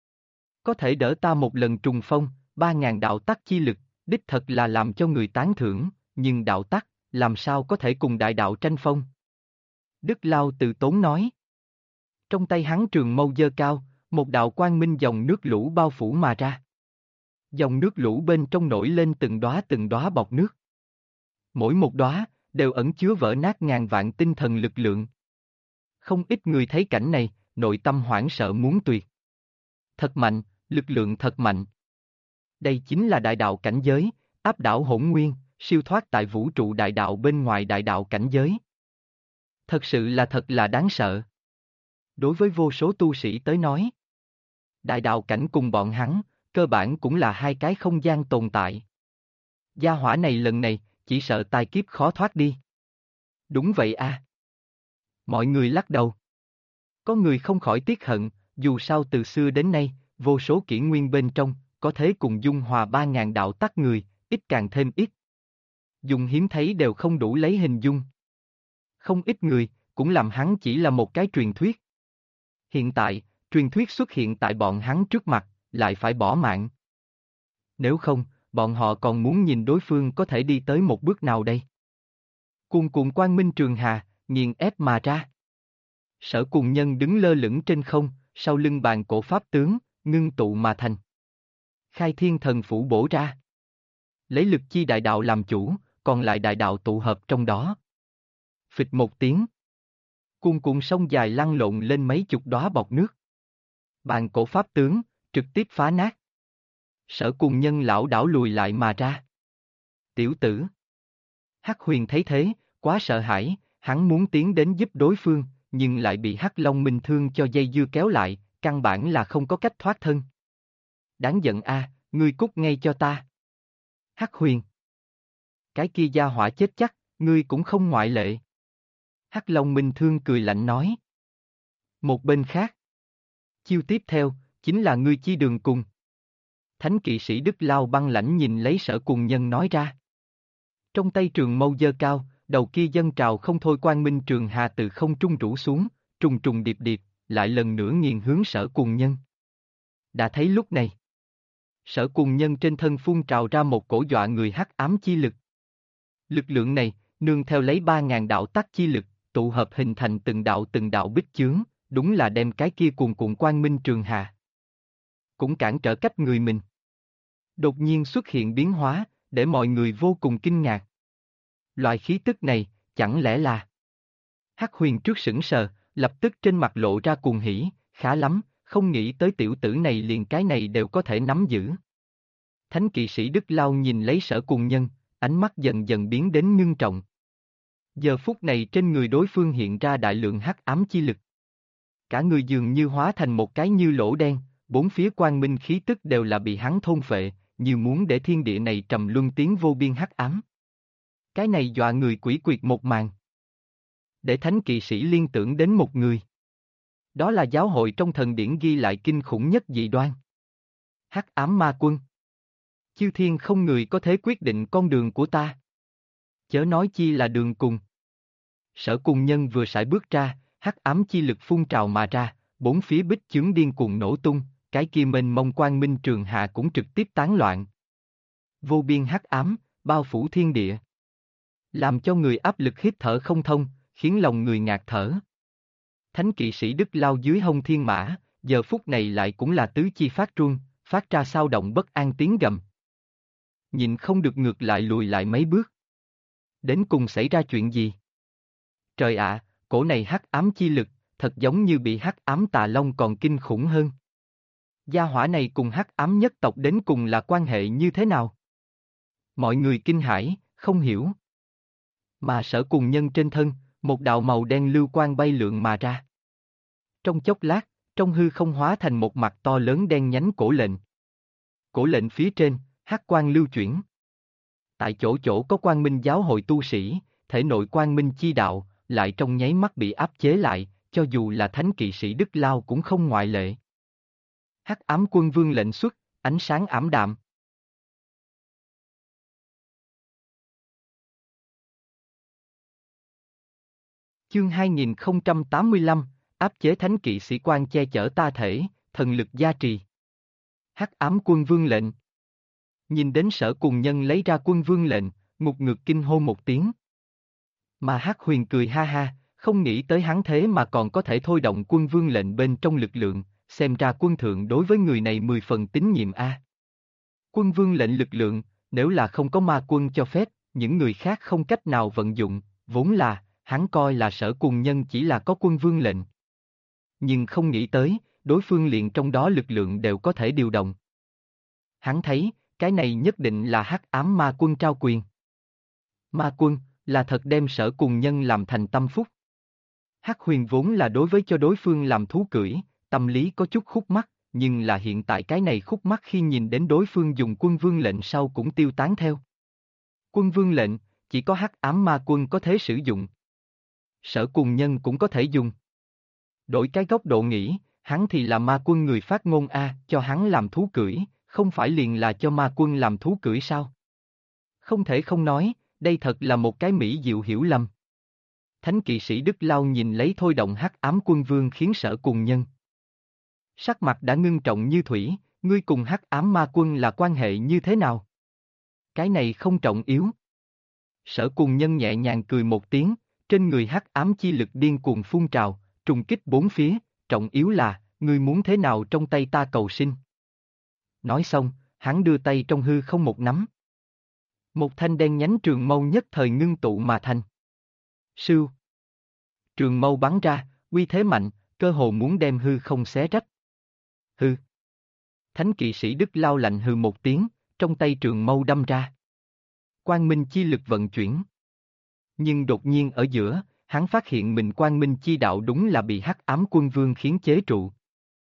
Có thể đỡ ta một lần trùng phong, 3.000 đạo tắc chi lực, đích thật là làm cho người tán thưởng, nhưng đạo tắc, làm sao có thể cùng đại đạo tranh phong? Đức Lao từ tốn nói. Trong tay hắn trường mâu giơ cao, một đạo quang minh dòng nước lũ bao phủ mà ra. Dòng nước lũ bên trong nổi lên từng đóa bọt nước. Mỗi một đóa đều ẩn chứa vỡ nát ngàn vạn tinh thần lực lượng. Không ít người thấy cảnh này, nội tâm hoảng sợ muốn tuyệt. Thật mạnh, lực lượng thật mạnh. Đây chính là đại đạo cảnh giới, áp đảo hỗn nguyên, siêu thoát tại vũ trụ đại đạo bên ngoài đại đạo cảnh giới. Thật sự là thật là đáng sợ. Đối với vô số tu sĩ tới nói, đại đạo cảnh cùng bọn hắn, cơ bản cũng là hai cái không gian tồn tại. Gia hỏa này lần này, chỉ sợ tai kiếp khó thoát đi. Đúng vậy a. Mọi người lắc đầu. Có người không khỏi tiếc hận, dù sao từ xưa đến nay, vô số kỷ nguyên bên trong, có thế cùng dung hòa 3.000 đạo tắc người, ít càng thêm ít. Dùng hiếm thấy đều không đủ lấy hình dung. Không ít người, cũng làm hắn chỉ là một cái truyền thuyết. Hiện tại, truyền thuyết xuất hiện tại bọn hắn trước mặt, lại phải bỏ mạng. Nếu không, bọn họ còn muốn nhìn đối phương có thể đi tới một bước nào đây. Cuồn cuộn quang minh trường hà, nghiền ép mà ra. Sở Cùng Nhân đứng lơ lửng trên không, sau lưng bàn cổ pháp tướng, ngưng tụ mà thành. Khai thiên thần phủ bổ ra. Lấy lực chi đại đạo làm chủ, còn lại đại đạo tụ hợp trong đó. Phịch một tiếng. Cuồn cuộn sông dài lăn lộn lên mấy chục đóa bọt nước. Bàn cổ pháp tướng, trực tiếp phá nát. Sở Cùng Nhân lão đảo lùi lại mà ra. Tiểu tử. Hắc Huyền thấy thế, quá sợ hãi, hắn muốn tiến đến giúp đối phương, nhưng lại bị Hắc Long Minh Thương cho dây dưa kéo lại, căn bản là không có cách thoát thân. Đáng giận a, ngươi cút ngay cho ta. Hắc Huyền. Cái kia gia hỏa chết chắc, ngươi cũng không ngoại lệ. Hắc Long Minh Thương cười lạnh nói. Một bên khác. Chiêu tiếp theo, chính là ngươi chi đường cùng. Thánh kỵ sĩ Đức Lao băng lãnh nhìn lấy Sở Cùng Nhân nói ra. Trong tay trường mâu giơ cao, đầu kia dâng trào không thôi quang minh trường hà từ không trung rủ xuống, trùng trùng điệp điệp, lại lần nữa nghiền hướng Sở Cùng Nhân. Đã thấy lúc này. Sở Cùng Nhân trên thân phun trào ra một cổ dọa người hắc ám chi lực. Lực lượng này, nương theo lấy 3.000 đạo tắc chi lực, tụ hợp hình thành từng đạo bích chướng, đúng là đem cái kia cuồn cuộn quang minh trường hà. Cũng cản trở cách người mình. Đột nhiên xuất hiện biến hóa, để mọi người vô cùng kinh ngạc. Loại khí tức này, chẳng lẽ là... Hắc Huyền trước sững sờ, lập tức trên mặt lộ ra cuồng hỉ, khá lắm, không nghĩ tới tiểu tử này liền cái này đều có thể nắm giữ. Thánh kỵ sĩ Đức Lao nhìn lấy Sở Cùng Nhân, ánh mắt dần dần biến đến ngưng trọng. Giờ phút này trên người đối phương hiện ra đại lượng hắc ám chi lực. Cả người dường như hóa thành một cái như lỗ đen, bốn phía quang minh khí tức đều là bị hắn thôn phệ, như muốn để thiên địa này trầm luân tiến vô biên hắc ám. Cái này dọa người quỷ quyệt một màn. Để thánh kỵ sĩ liên tưởng đến một người. Đó là giáo hội trong thần điển ghi lại kinh khủng nhất dị đoan. Hắc ám ma quân. Chư thiên không người có thể quyết định con đường của ta. Chớ nói chi là đường cùng. Sở Cùng Nhân vừa sải bước ra, hắc ám chi lực phun trào mà ra, bốn phía bích chướng điên cuồng nổ tung, cái kia mênh mông quang minh trường hạ cũng trực tiếp tán loạn. Vô biên hắc ám, bao phủ thiên địa. Làm cho người áp lực hít thở không thông, khiến lòng người ngạt thở. Thánh kỵ sĩ Đức Lao dưới hông thiên mã, giờ phút này lại cũng là tứ chi phát run, phát ra sao động bất an tiếng gầm. Nhịn không được ngược lại lùi lại mấy bước. Đến cùng xảy ra chuyện gì? Trời ạ, cổ này hắc ám chi lực, thật giống như bị hắc ám tà long còn kinh khủng hơn. Gia hỏa này cùng hắc ám nhất tộc đến cùng là quan hệ như thế nào? Mọi người kinh hãi, không hiểu. Mà Sở Cùng Nhân trên thân, một đạo màu đen lưu quang bay lượn mà ra. Trong chốc lát, trong hư không hóa thành một mặt to lớn đen nhánh cổ lệnh. Cổ lệnh phía trên, hắc quang lưu chuyển. Tại chỗ chỗ có quang minh giáo hội tu sĩ, thể nội quang minh chi đạo, lại trong nháy mắt bị áp chế lại, cho dù là thánh kỵ sĩ Đức Lao cũng không ngoại lệ. Hắc ám quân vương lệnh xuất, ánh sáng ảm đạm. Chương 2085, áp chế thánh kỵ sĩ quan che chở ta thể, thần lực gia trì. Hắc ám quân vương lệnh. Nhìn đến Sở Cùng Nhân lấy ra quân vương lệnh, ngục ngược kinh hô một tiếng. Mà Hắc Huyền cười ha ha, không nghĩ tới hắn thế mà còn có thể thôi động quân vương lệnh bên trong lực lượng, xem ra quân thượng đối với người này 10 phần tín nhiệm a. Quân vương lệnh lực lượng, nếu là không có ma quân cho phép, những người khác không cách nào vận dụng, vốn là, hắn coi là Sở Cùng Nhân chỉ là có quân vương lệnh. Nhưng không nghĩ tới, đối phương liền trong đó lực lượng đều có thể điều động. Hắn thấy, cái này nhất định là hắc ám ma quân trao quyền. Ma quân, là thật đem Sở Cùng Nhân làm thành tâm phúc. Hắc Huyền vốn là đối với cho đối phương làm thú cưỡi, tâm lý có chút khúc mắc, nhưng là hiện tại cái này khúc mắc khi nhìn đến đối phương dùng quân vương lệnh sau cũng tiêu tán theo. Quân vương lệnh, chỉ có hắc ám ma quân có thể sử dụng. Sở Cùng Nhân cũng có thể dùng. Đổi cái góc độ nghĩ, hắn thì là ma quân người phát ngôn a, cho hắn làm thú cưỡi, không phải liền là cho ma quân làm thú cưỡi sao? Không thể không nói, đây thật là một cái mỹ diệu hiểu lầm. Thánh kỵ sĩ Đức Lao nhìn lấy thôi động hắc ám quân vương khiến Sở Cùng Nhân. Sắc mặt đã ngưng trọng như thủy, ngươi cùng hắc ám ma quân là quan hệ như thế nào? Cái này không trọng yếu. Sở Cùng Nhân nhẹ nhàng cười một tiếng, trên người hắc ám chi lực điên cuồng phun trào, trùng kích bốn phía, trọng yếu là, ngươi muốn thế nào trong tay ta cầu sinh. Nói xong, hắn đưa tay trong hư không một nắm. Một thanh đen nhánh trường mâu nhất thời ngưng tụ mà thành. Sưu. Trường mâu bắn ra, uy thế mạnh, cơ hồ muốn đem hư không xé rách. Hư. Thánh kỵ sĩ Đức lao lạnh hừ một tiếng, trong tay trường mâu đâm ra. Quang minh chi lực vận chuyển. Nhưng đột nhiên ở giữa, hắn phát hiện mình quang minh chi đạo đúng là bị hắc ám quân vương khiến chế trụ.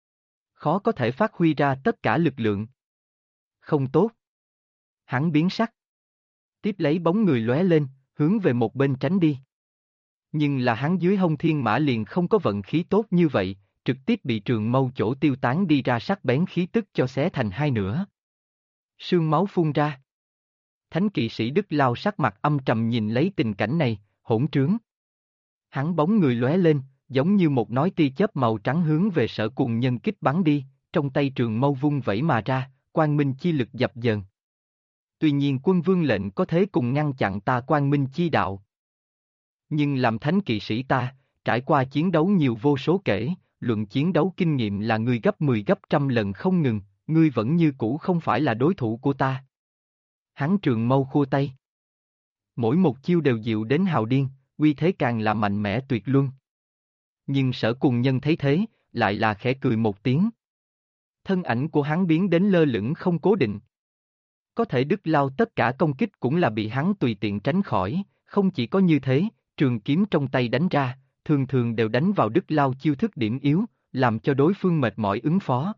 Khó có thể phát huy ra tất cả lực lượng. Không tốt. Hắn biến sắc. Tiếp lấy bóng người lóe lên, hướng về một bên tránh đi. Nhưng là hắn dưới hông thiên mã liền không có vận khí tốt như vậy, trực tiếp bị trường mâu chỗ tiêu tán đi ra sắc bén khí tức cho xé thành hai nửa. Sương máu phun ra. Thánh kỵ sĩ Đức Lao sắc mặt âm trầm nhìn lấy tình cảnh này, hỗn trướng. Hắn bóng người lóe lên, giống như một nói tia chớp màu trắng hướng về Sở Cùng Nhân kích bắn đi, trong tay trường mâu vung vẩy mà ra, quang minh chi lực dập dờn. Tuy nhiên quân vương lệnh có thế cùng ngăn chặn ta quang minh chi đạo. Nhưng làm thánh kỵ sĩ ta, trải qua chiến đấu nhiều vô số kể, luận chiến đấu kinh nghiệm là ngươi gấp 10 gấp trăm lần không ngừng, ngươi vẫn như cũ không phải là đối thủ của ta. Hắn trường mâu khua tay. Mỗi một chiêu đều dịu đến hào điên, uy thế càng là mạnh mẽ tuyệt luân. Nhưng Sở Cùng Nhân thấy thế, lại là khẽ cười một tiếng. Thân ảnh của hắn biến đến lơ lửng không cố định. Có thể Đức Lao tất cả công kích cũng là bị hắn tùy tiện tránh khỏi, không chỉ có như thế, trường kiếm trong tay đánh ra, thường thường đều đánh vào Đức Lao chiêu thức điểm yếu, làm cho đối phương mệt mỏi ứng phó.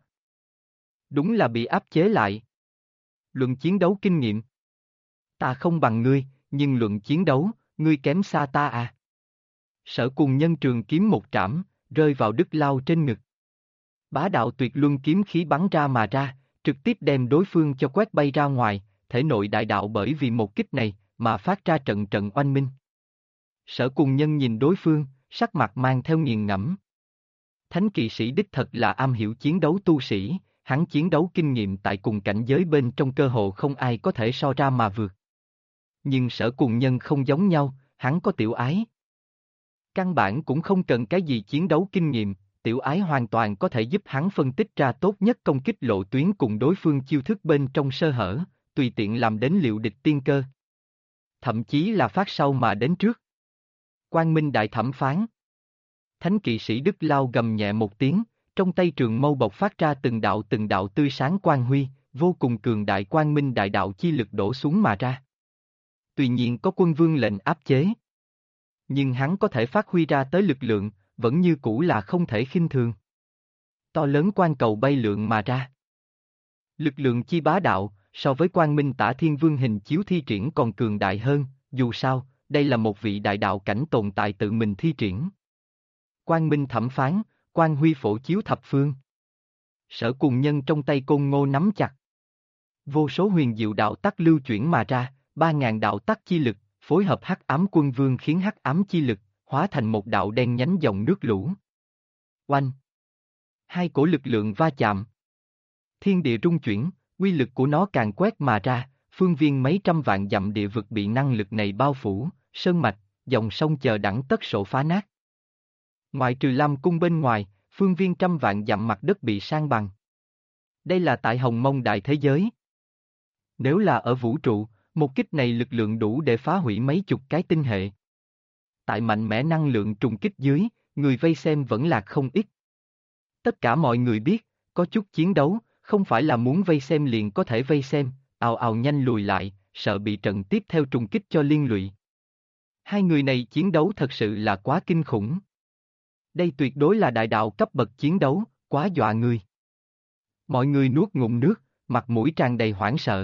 Đúng là bị áp chế lại. Luận chiến đấu kinh nghiệm. Ta không bằng ngươi, nhưng luận chiến đấu, ngươi kém xa ta à. Sở Cùng Nhân trường kiếm một trảm, rơi vào Đức Lao trên ngực. Bá đạo tuyệt luân kiếm khí bắn ra mà ra, trực tiếp đem đối phương cho quét bay ra ngoài, thể nội đại đạo bởi vì một kích này, mà phát ra trận trận oanh minh. Sở Cùng Nhân nhìn đối phương, sắc mặt mang theo nghiền ngẫm. Thánh kỵ sĩ đích thật là am hiểu chiến đấu tu sĩ, hắn chiến đấu kinh nghiệm tại cùng cảnh giới bên trong cơ hồ không ai có thể so ra mà vượt. Nhưng Sở Cùng Nhân không giống nhau, hắn có tiểu ái. Căn bản cũng không cần cái gì chiến đấu kinh nghiệm, tiểu ái hoàn toàn có thể giúp hắn phân tích ra tốt nhất công kích lộ tuyến cùng đối phương chiêu thức bên trong sơ hở, tùy tiện làm đến liệu địch tiên cơ. Thậm chí là phát sau mà đến trước. Quang Minh Đại Thẩm Phán. Thánh kỵ sĩ Đức Lao gầm nhẹ một tiếng, trong tay trường mâu bộc phát ra từng đạo tươi sáng quang huy, vô cùng cường đại quang minh đại đạo chi lực đổ xuống mà ra. Tuy nhiên có quân vương lệnh áp chế. Nhưng hắn có thể phát huy ra tới lực lượng, vẫn như cũ là không thể khinh thường. To lớn quan cầu bay lượn mà ra. Lực lượng chi bá đạo, so với Quang Minh Tả Thiên Vương hình chiếu thi triển còn cường đại hơn, dù sao, đây là một vị đại đạo cảnh tồn tại tự mình thi triển. Quang Minh Thẩm Phán, Quang Huy phổ chiếu thập phương. Sở Cùng Nhân trong tay côn ngô nắm chặt. Vô số huyền diệu đạo tắc lưu chuyển mà ra, 3.000 đạo tắc chi lực, phối hợp hắc ám quân vương khiến hắc ám chi lực, hóa thành một đạo đen nhánh dòng nước lũ. Oanh! Hai cổ lực lượng va chạm. Thiên địa rung chuyển, uy lực của nó càng quét mà ra, phương viên mấy trăm vạn dặm địa vực bị năng lực này bao phủ, sơn mạch, dòng sông chờ đẳng tất sổ phá nát. Ngoại trừ Lam Cung bên ngoài, phương viên trăm vạn dặm mặt đất bị san bằng. Đây là tại Hồng Mông đại thế giới. Nếu là ở vũ trụ, một kích này lực lượng đủ để phá hủy mấy chục cái tinh hệ. Tại mạnh mẽ năng lượng trùng kích dưới, người vây xem vẫn lạc không ít. Tất cả mọi người biết, có chút chiến đấu, không phải là muốn vây xem liền có thể vây xem, ào ào nhanh lùi lại, sợ bị trận tiếp theo trùng kích cho liên lụy. Hai người này chiến đấu thật sự là quá kinh khủng. Đây tuyệt đối là đại đạo cấp bậc chiến đấu, quá dọa người. Mọi người nuốt ngụm nước, mặt mũi tràn đầy hoảng sợ.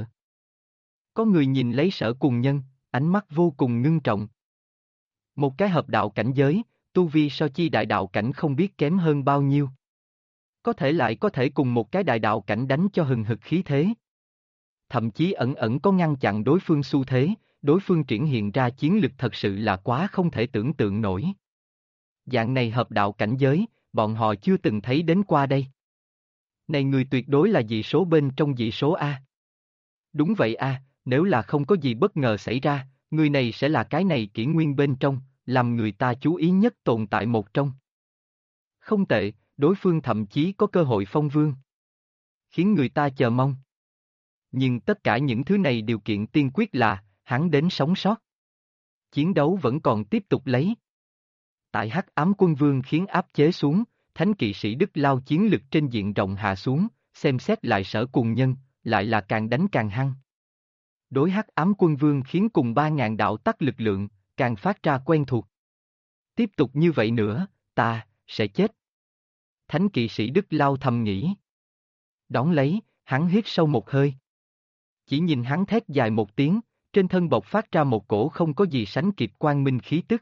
Có người nhìn lấy Sở Cùng Nhân, ánh mắt vô cùng ngưng trọng. Một cái hợp đạo cảnh giới, tu vi so chi đại đạo cảnh không biết kém hơn bao nhiêu. Có thể lại có thể cùng một cái đại đạo cảnh đánh cho hừng hực khí thế. Thậm chí ẩn ẩn có ngăn chặn đối phương xu thế, đối phương triển hiện ra chiến lực thật sự là quá không thể tưởng tượng nổi. Dạng này hợp đạo cảnh giới, bọn họ chưa từng thấy đến qua đây. Này người tuyệt đối là dị số bên trong dị số A. Đúng vậy A, Nếu là không có gì bất ngờ xảy ra, người này sẽ là cái này kỷ nguyên bên trong, làm người ta chú ý nhất tồn tại một trong. Không tệ, đối phương thậm chí có cơ hội phong vương. Khiến người ta chờ mong. Nhưng tất cả những thứ này điều kiện tiên quyết là, hắn đến sống sót. Chiến đấu vẫn còn tiếp tục lấy. Tại Hắc Ám Quân Vương khiến áp chế xuống, Thánh kỵ sĩ Đức Lao chiến lực trên diện rộng hạ xuống, xem xét lại Sở Cùng Nhân, lại là càng đánh càng hăng. Đối Hắc Ám Quân Vương khiến cùng 3.000 đạo tắc lực lượng, càng phát ra quen thuộc. Tiếp tục như vậy nữa, ta sẽ chết. Thánh kỵ sĩ Đức Lao thầm nghĩ. Đón lấy, hắn hít sâu một hơi. Chỉ nhìn hắn thét dài một tiếng, trên thân bộc phát ra một cổ không có gì sánh kịp quang minh khí tức.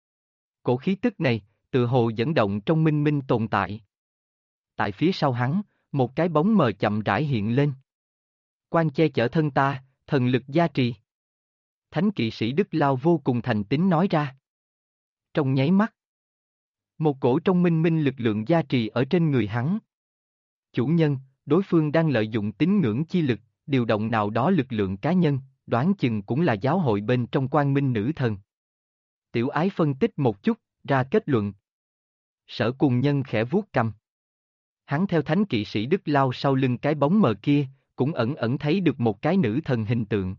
Cổ khí tức này, tự hồ dẫn động trong minh minh tồn tại. Tại phía sau hắn, một cái bóng mờ chậm rãi hiện lên. Quan che chở thân ta, thần lực gia trì. Thánh kỵ sĩ Đức Lao vô cùng thành tín nói ra. Trong nháy mắt, một cổ trong minh minh lực lượng gia trì ở trên người hắn. Chủ nhân, đối phương đang lợi dụng tín ngưỡng chi lực, điều động nào đó lực lượng cá nhân, đoán chừng cũng là giáo hội bên trong quang minh nữ thần. Tiểu ái phân tích một chút, ra kết luận. Sở Cùng Nhân khẽ vuốt cầm. Hắn theo thánh kỵ sĩ Đức Lao sau lưng cái bóng mờ kia, cũng ẩn ẩn thấy được một cái nữ thần hình tượng.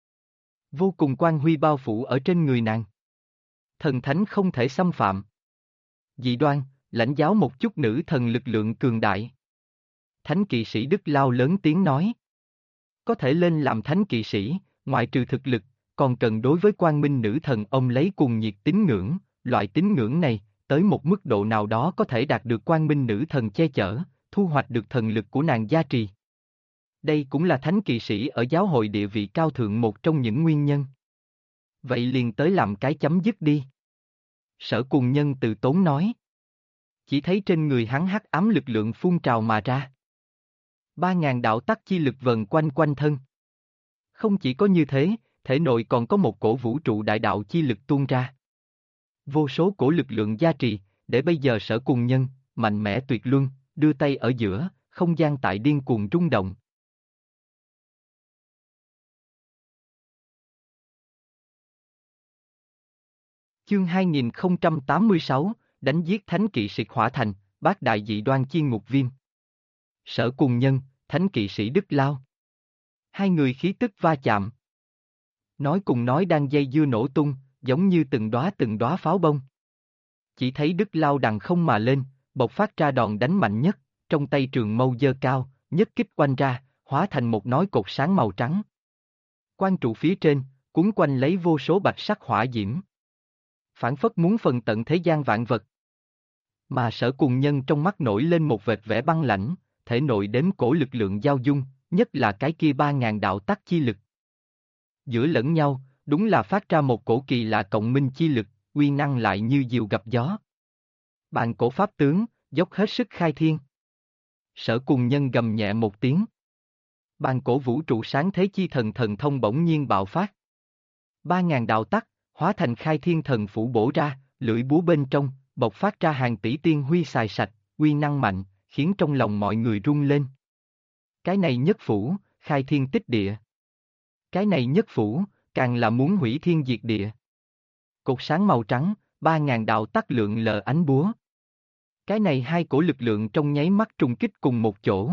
Vô cùng quang huy bao phủ ở trên người nàng. Thần thánh không thể xâm phạm. Dị đoan, lãnh giáo một chút nữ thần lực lượng cường đại. Thánh kỵ sĩ Đức Lao lớn tiếng nói. Có thể lên làm thánh kỵ sĩ, ngoại trừ thực lực, còn cần đối với quang minh nữ thần ông lấy cùng nhiệt tín ngưỡng, loại tín ngưỡng này, tới một mức độ nào đó có thể đạt được quang minh nữ thần che chở, thu hoạch được thần lực của nàng gia trì. Đây cũng là thánh kỵ sĩ ở giáo hội địa vị cao thượng một trong những nguyên nhân. Vậy liền tới làm cái chấm dứt đi. Sở Cùng Nhân từ tốn nói. Chỉ thấy trên người hắn hắc ám lực lượng phun trào mà ra. 3.000 đạo tắc chi lực vần quanh quanh thân. Không chỉ có như thế, thể nội còn có một cổ vũ trụ đại đạo chi lực tuôn ra. Vô số cổ lực lượng gia trì, để bây giờ Sở Cùng Nhân, mạnh mẽ tuyệt luân, đưa tay ở giữa, không gian tại điên cuồng rung động. Chương 2086, đánh giết thánh kỵ sĩ Hỏa Thành, bát đại dị đoan chi ngục viêm. Sở Cùng Nhân, thánh kỵ sĩ Đức Lao. Hai người khí tức va chạm. Nói cùng nói đang dây dưa nổ tung, giống như từng đóa pháo bông. Chỉ thấy Đức Lao đằng không mà lên, bộc phát ra đòn đánh mạnh nhất, trong tay trường mâu giơ cao, nhất kích oanh ra, hóa thành một nói cột sáng màu trắng. Quan trụ phía trên, cuốn quanh lấy vô số bạch sắc hỏa diễm. Phản phất muốn phần tận thế gian vạn vật. Mà Sở Cùng Nhân trong mắt nổi lên một vệt vẻ băng lãnh, thể nội đếm cổ lực lượng giao dung, nhất là cái kia 3.000 đạo tắc chi lực. Giữa lẫn nhau, đúng là phát ra một cổ kỳ lạ cộng minh chi lực, uy năng lại như diều gặp gió. Bàn cổ pháp tướng, dốc hết sức khai thiên. Sở Cùng Nhân gầm nhẹ một tiếng. Bàn cổ vũ trụ sáng thế chi thần thần thông bỗng nhiên bạo phát. 3.000 đạo tắc, hóa thành khai thiên thần phủ bổ ra, lưỡi búa bên trong, bộc phát ra hàng tỷ tiên huy xài sạch, uy năng mạnh, khiến trong lòng mọi người rung lên. Cái này nhất phủ, khai thiên tích địa. Cái này nhất phủ, càng là muốn hủy thiên diệt địa. Cột sáng màu trắng, 3.000 đạo tắc lượng lờ ánh búa. Cái này hai cổ lực lượng trong nháy mắt trùng kích cùng một chỗ.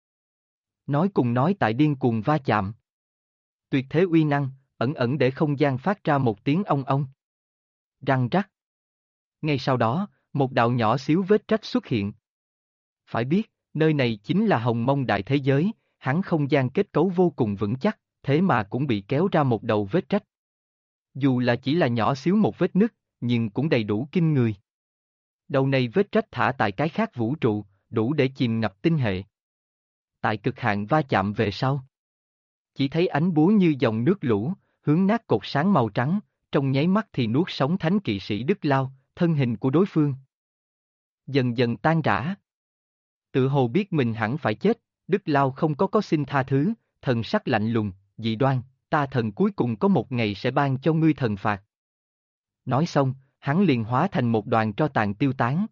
Nói cùng nói tại điên cuồng va chạm. Tuyệt thế uy năng, ẩn ẩn để không gian phát ra một tiếng ong ong. Răng rắc. Ngay sau đó, một đạo nhỏ xíu vết rách xuất hiện. Phải biết, nơi này chính là Hồng Mông đại thế giới, hắn không gian kết cấu vô cùng vững chắc, thế mà cũng bị kéo ra một đầu vết rách. Dù là chỉ là nhỏ xíu một vết nứt, nhưng cũng đầy đủ kinh người. Đầu này vết rách thả tại cái khác vũ trụ, đủ để chìm ngập tinh hệ. Tại cực hạn va chạm về sau. Chỉ thấy ánh búa như dòng nước lũ, hướng nát cột sáng màu trắng, trong nháy mắt thì nuốt sống thánh kỵ sĩ Đức Lao, thân hình của đối phương. Dần dần tan rã. Tự hồ biết mình hẳn phải chết, Đức Lao không có xin tha thứ, thần sắc lạnh lùng, dị đoan, ta thần cuối cùng có một ngày sẽ ban cho ngươi thần phạt. Nói xong, hắn liền hóa thành một đoàn tro tàn tiêu tán.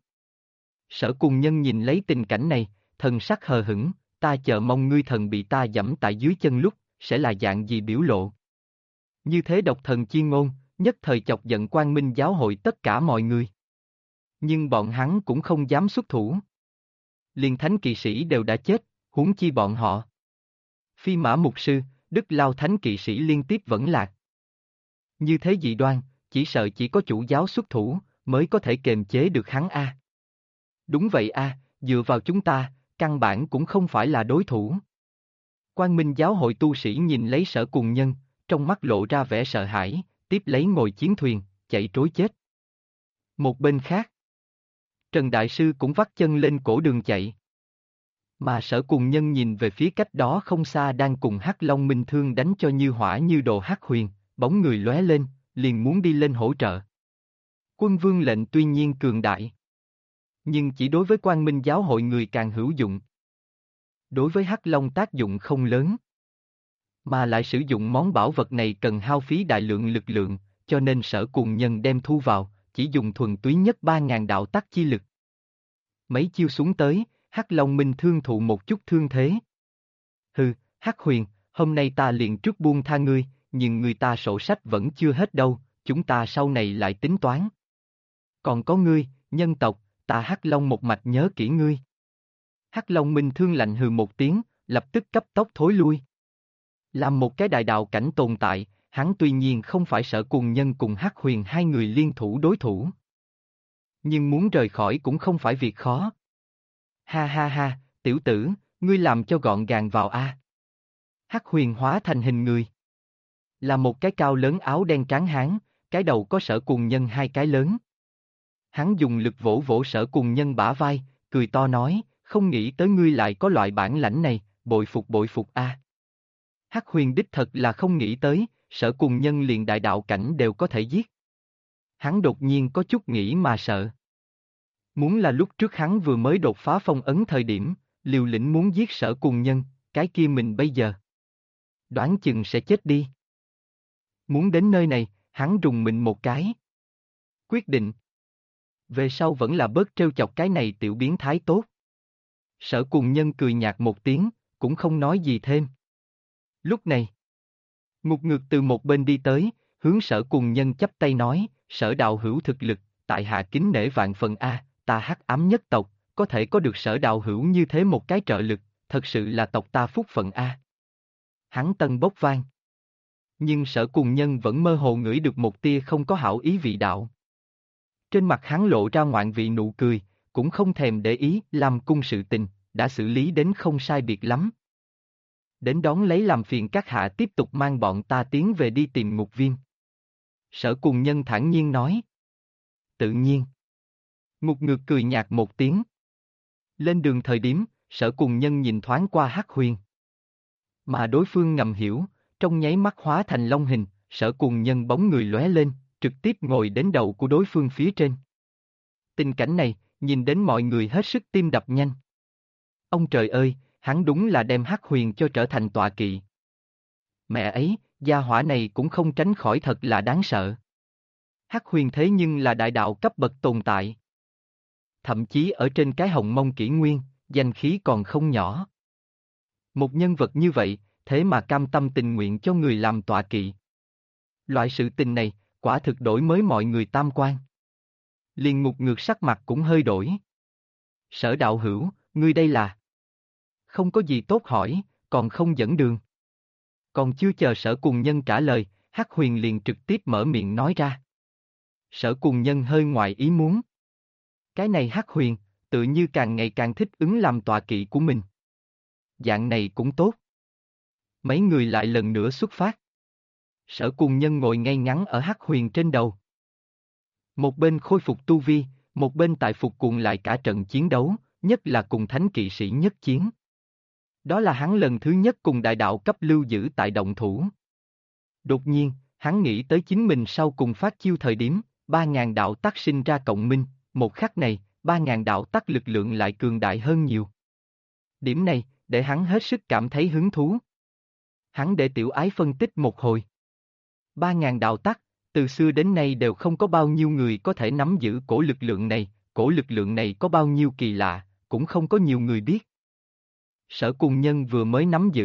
Sở Cùng Nhân nhìn lấy tình cảnh này, thần sắc hờ hững, ta chờ mong ngươi thần bị ta giẫm tại dưới chân lúc, sẽ là dạng gì biểu lộ. Như thế độc thần chi ngôn, nhất thời chọc giận Quang Minh giáo hội tất cả mọi người. Nhưng bọn hắn cũng không dám xuất thủ. Liền thánh kỵ sĩ đều đã chết, huống chi bọn họ. Phi Mã Mục Sư, Đức Lao thánh kỵ sĩ liên tiếp vẫn lạc. Như thế dị đoan, chỉ sợ chỉ có chủ giáo xuất thủ, mới có thể kiềm chế được hắn a. Đúng vậy a, dựa vào chúng ta, căn bản cũng không phải là đối thủ. Quang Minh giáo hội tu sĩ nhìn lấy Sở Cùng Nhân, trong mắt lộ ra vẻ sợ hãi, tiếp lấy ngồi chiến thuyền, chạy trối chết. Một bên khác, Trần Đại Sư cũng vắt chân lên cổ đường chạy. Mà Sở Cùng Nhân nhìn về phía cách đó không xa đang cùng Hắc Long Minh Thương đánh cho như hỏa như đồ Hắc Huyền, bóng người lóe lên, liền muốn đi lên hỗ trợ. Quân vương lệnh tuy nhiên cường đại, nhưng chỉ đối với Quang Minh giáo hội người càng hữu dụng. Đối với Hắc Long tác dụng không lớn. Mà lại sử dụng món bảo vật này cần hao phí đại lượng lực lượng, cho nên Sở Cùng Nhân đem thu vào, chỉ dùng thuần túy nhất 3.000 đạo tắc chi lực. Mấy chiêu xuống tới, Hắc Long Minh Thương thụ một chút thương thế. Hừ, Hắc Huyền, hôm nay ta liền trước buông tha ngươi, nhưng người ta sổ sách vẫn chưa hết đâu, chúng ta sau này lại tính toán. Còn có ngươi, nhân tộc, ta Hắc Long một mạch nhớ kỹ ngươi. Hắc Long Minh Thương lạnh hừ một tiếng, lập tức cấp tốc thối lui. Làm một cái đại đạo cảnh tồn tại, hắn tuy nhiên không phải Sở Cùng Nhân cùng Hắc Huyền hai người liên thủ đối thủ. Nhưng muốn rời khỏi cũng không phải việc khó. Ha ha ha, tiểu tử, ngươi làm cho gọn gàng vào a. Hắc Huyền hóa thành hình người. Là một cái cao lớn áo đen trắng hán, cái đầu có Sở Cùng Nhân hai cái lớn. Hắn dùng lực vỗ vỗ Sở Cùng Nhân bả vai, cười to nói, không nghĩ tới ngươi lại có loại bản lãnh này, bội phục a. Hắc Huyền đích thật là không nghĩ tới, Sở Cùng Nhân liền đại đạo cảnh đều có thể giết. Hắn đột nhiên có chút nghĩ mà sợ. Muốn là lúc trước hắn vừa mới đột phá phong ấn thời điểm, liều lĩnh muốn giết Sở Cùng Nhân, cái kia mình bây giờ đoán chừng sẽ chết đi. Muốn đến nơi này, hắn rùng mình một cái. Quyết định. Về sau vẫn là bớt trêu chọc cái này tiểu biến thái tốt. Sở Cùng Nhân cười nhạt một tiếng, cũng không nói gì thêm. Lúc này, Ngục Ngược từ một bên đi tới, hướng Sở Cùng Nhân chắp tay nói, Sở đạo hữu thực lực, tại hạ kính nể vạn phần a, ta Hắc Ám nhất tộc, có thể có được Sở đạo hữu như thế một cái trợ lực, thật sự là tộc ta phúc phận a. Hắn tân bốc vang. Nhưng Sở Cùng Nhân vẫn mơ hồ ngửi được một tia không có hảo ý vị đạo. Trên mặt hắn lộ ra ngoạn vị nụ cười, cũng không thèm để ý, làm cung sự tình, đã xử lý đến không sai biệt lắm. Đến đón lấy làm phiền các hạ tiếp tục mang bọn ta tiến về đi tìm Ngục Viêm. Sở Cùng Nhân thản nhiên nói. Tự nhiên. Ngục Ngược cười nhạt một tiếng. Lên đường thời điểm, Sở Cùng Nhân nhìn thoáng qua Hắc Huyền. Mà đối phương ngầm hiểu, trong nháy mắt hóa thành long hình, Sở Cùng Nhân bóng người lóe lên, trực tiếp ngồi đến đầu của đối phương phía trên. Tình cảnh này, nhìn đến mọi người hết sức tim đập nhanh. Ông trời ơi, hắn đúng là đem Hắc Huyền cho trở thành tọa kỵ. Mẹ ấy, gia hỏa này cũng không tránh khỏi thật là đáng sợ. Hắc Huyền thế nhưng là đại đạo cấp bậc tồn tại. Thậm chí ở trên cái hồng mông kỷ nguyên, danh khí còn không nhỏ. Một nhân vật như vậy, thế mà cam tâm tình nguyện cho người làm tọa kỵ. Loại sự tình này, quả thực đổi mới mọi người tam quan. Liền Ngục Ngược sắc mặt cũng hơi đổi. Sở đạo hữu, ngươi đây là... Không có gì tốt hỏi, còn không dẫn đường. Còn chưa chờ Sở Cùng Nhân trả lời, Hắc Huyền liền trực tiếp mở miệng nói ra. Sở Cùng Nhân hơi ngoài ý muốn. Cái này Hắc Huyền, tự như càng ngày càng thích ứng làm tọa kỵ của mình. Dạng này cũng tốt. Mấy người lại lần nữa xuất phát. Sở Cùng Nhân ngồi ngay ngắn ở Hắc Huyền trên đầu. Một bên khôi phục tu vi, một bên tại phục cuồng lại cả trận chiến đấu, nhất là cùng thánh kỵ sĩ nhất chiến. Đó là hắn lần thứ nhất cùng đại đạo cấp lưu giữ tại động thủ. Đột nhiên, hắn nghĩ tới chính mình sau cùng phát chiêu thời điểm, 3.000 đạo tắc sinh ra cộng minh, một khắc này, 3.000 đạo tắc lực lượng lại cường đại hơn nhiều. Điểm này, để hắn hết sức cảm thấy hứng thú. Hắn để tiểu ái phân tích một hồi. 3.000 đạo tắc, từ xưa đến nay đều không có bao nhiêu người có thể nắm giữ cổ lực lượng này có bao nhiêu kỳ lạ, cũng không có nhiều người biết. Sở Cùng Nhân vừa mới nắm giữ,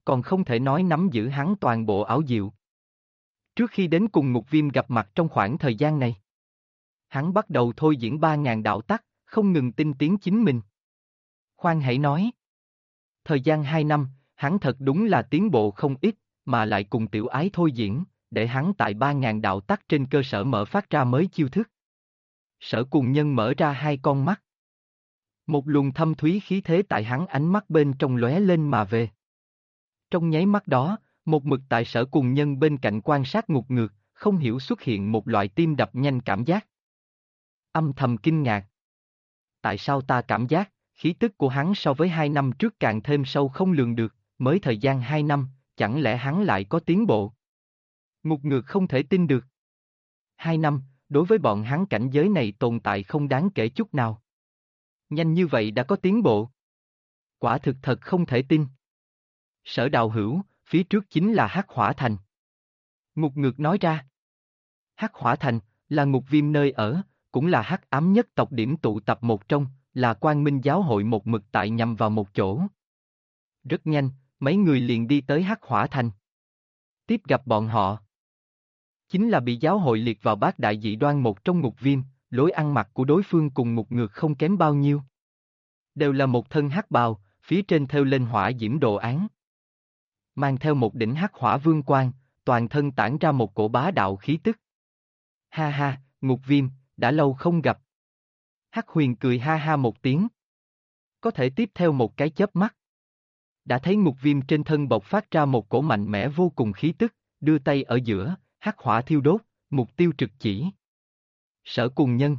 còn không thể nói nắm giữ hắn toàn bộ ảo diệu. Trước khi đến cùng Ngục Viêm gặp mặt trong khoảng thời gian này, hắn bắt đầu thôi diễn 3.000 đạo tắc, không ngừng tinh tiến chính mình. Khoan hãy nói. Thời gian 2 năm, hắn thật đúng là tiến bộ không ít, mà lại cùng tiểu ái thôi diễn, để hắn tại 3.000 đạo tắc trên cơ sở mở phát ra mới chiêu thức. Sở Cùng Nhân mở ra hai con mắt. Một luồng thâm thúy khí thế tại hắn ánh mắt bên trong lóe lên mà về. Trong nháy mắt đó, một mực tại Sở Cùng Nhân bên cạnh quan sát ngục ngược, không hiểu xuất hiện một loại tim đập nhanh cảm giác. Âm thầm kinh ngạc. Tại sao ta cảm giác, khí tức của hắn so với 2 năm trước càng thêm sâu không lường được, mới thời gian 2 năm, chẳng lẽ hắn lại có tiến bộ? Ngục ngược không thể tin được. 2 năm, đối với bọn hắn cảnh giới này tồn tại không đáng kể chút nào. Nhanh như vậy đã có tiến bộ. Quả thực thật không thể tin. Sở Đạo Hữu, phía trước chính là Hắc Hỏa Thành. Ngục ngược nói ra. Hắc Hỏa Thành, là Ngục Viêm nơi ở, cũng là hắc ám nhất tộc điểm tụ tập một trong, là Quang Minh giáo hội một mực tại nhằm vào một chỗ. Rất nhanh, mấy người liền đi tới Hắc Hỏa Thành. Tiếp gặp bọn họ. Chính là bị giáo hội liệt vào bát đại dị đoan một trong Ngục Viêm, lối ăn mặc của đối phương cùng Ngục ngược không kém bao nhiêu. Đều là một thân hắc bào, phía trên thêu lên hỏa diễm đồ án. Mang theo một đỉnh hắc hỏa vương quan, toàn thân tản ra một cổ bá đạo khí tức. Ha ha, Ngục Viêm, đã lâu không gặp. Hắc Huyền cười ha ha một tiếng. Có thể tiếp theo một cái chớp mắt. Đã thấy Ngục Viêm trên thân bộc phát ra một cổ mạnh mẽ vô cùng khí tức, đưa tay ở giữa, hắc hỏa thiêu đốt, mục tiêu trực chỉ. Sở Cùng Nhân.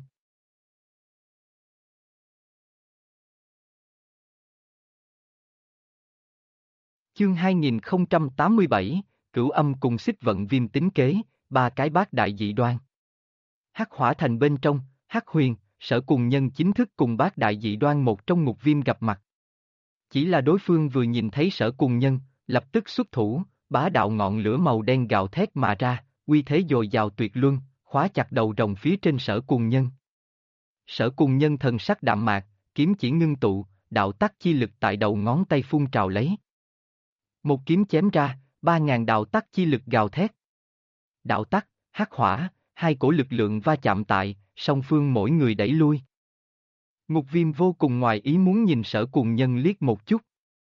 Chương 2087, Cửu Âm cùng Xích Vận Viêm tính kế, ba cái bát đại dị đoan. Hắc Hỏa Thành bên trong, Hắc Huyền, Sở Cùng Nhân chính thức cùng bát đại dị đoan một trong Ngục Viêm gặp mặt. Chỉ là đối phương vừa nhìn thấy Sở Cùng Nhân, lập tức xuất thủ, bá đạo ngọn lửa màu đen gào thét mà ra, uy thế dồi dào tuyệt luân, khóa chặt đầu rồng phía trên Sở Cùng Nhân. Sở Cùng Nhân thần sắc đạm mạc, kiếm chỉ ngưng tụ, đạo tắc chi lực tại đầu ngón tay phun trào lấy. Một kiếm chém ra, 3.000 đạo tắc chi lực gào thét. Đạo tắc, hắc hỏa, hai cổ lực lượng va chạm tại, song phương mỗi người đẩy lui. Ngục Viêm vô cùng ngoài ý muốn nhìn Sở Cùng Nhân liếc một chút.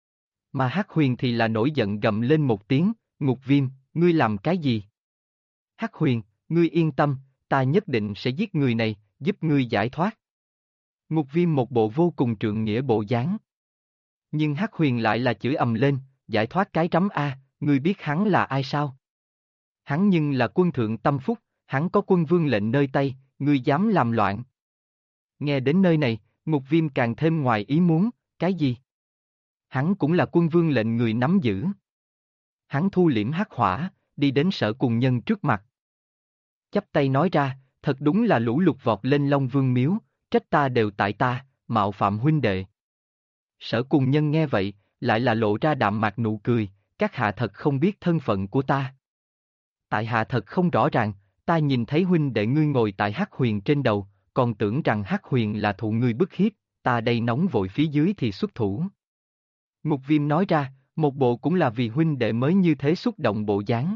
Mà Hắc Huyền thì là nổi giận gầm lên một tiếng, Ngục Viêm, ngươi làm cái gì? Hắc Huyền, ngươi yên tâm, ta nhất định sẽ giết người này, giúp ngươi giải thoát. Ngục Viêm một bộ vô cùng trượng nghĩa bộ dáng. Nhưng Hắc Huyền lại là chửi ầm lên, giải thoát cái rắm a, ngươi biết hắn là ai sao? Hắn nhưng là quân thượng tâm phúc, hắn có quân vương lệnh nơi tay, ngươi dám làm loạn. Nghe đến nơi này, Ngục Viêm càng thêm ngoài ý muốn, cái gì? Hắn cũng là quân vương lệnh người nắm giữ. Hắn thu liễm hắc hỏa, đi đến Sở Cùng Nhân trước mặt. Chắp tay nói ra, thật đúng là lũ lụt vọt lên Long Vương miếu, trách ta đều tại ta, mạo phạm huynh đệ. Sở Cùng Nhân nghe vậy, lại là lộ ra đạm mạc nụ cười, các hạ thật không biết thân phận của ta. Tại hạ thật không rõ ràng, ta nhìn thấy huynh đệ ngươi ngồi tại Hắc Huyền trên đầu, còn tưởng rằng Hắc Huyền là thụ ngươi bức hiếp, ta đây nóng vội phía dưới thì xuất thủ. Ngục Viêm nói ra, một bộ cũng là vì huynh đệ mới như thế xúc động bộ dáng.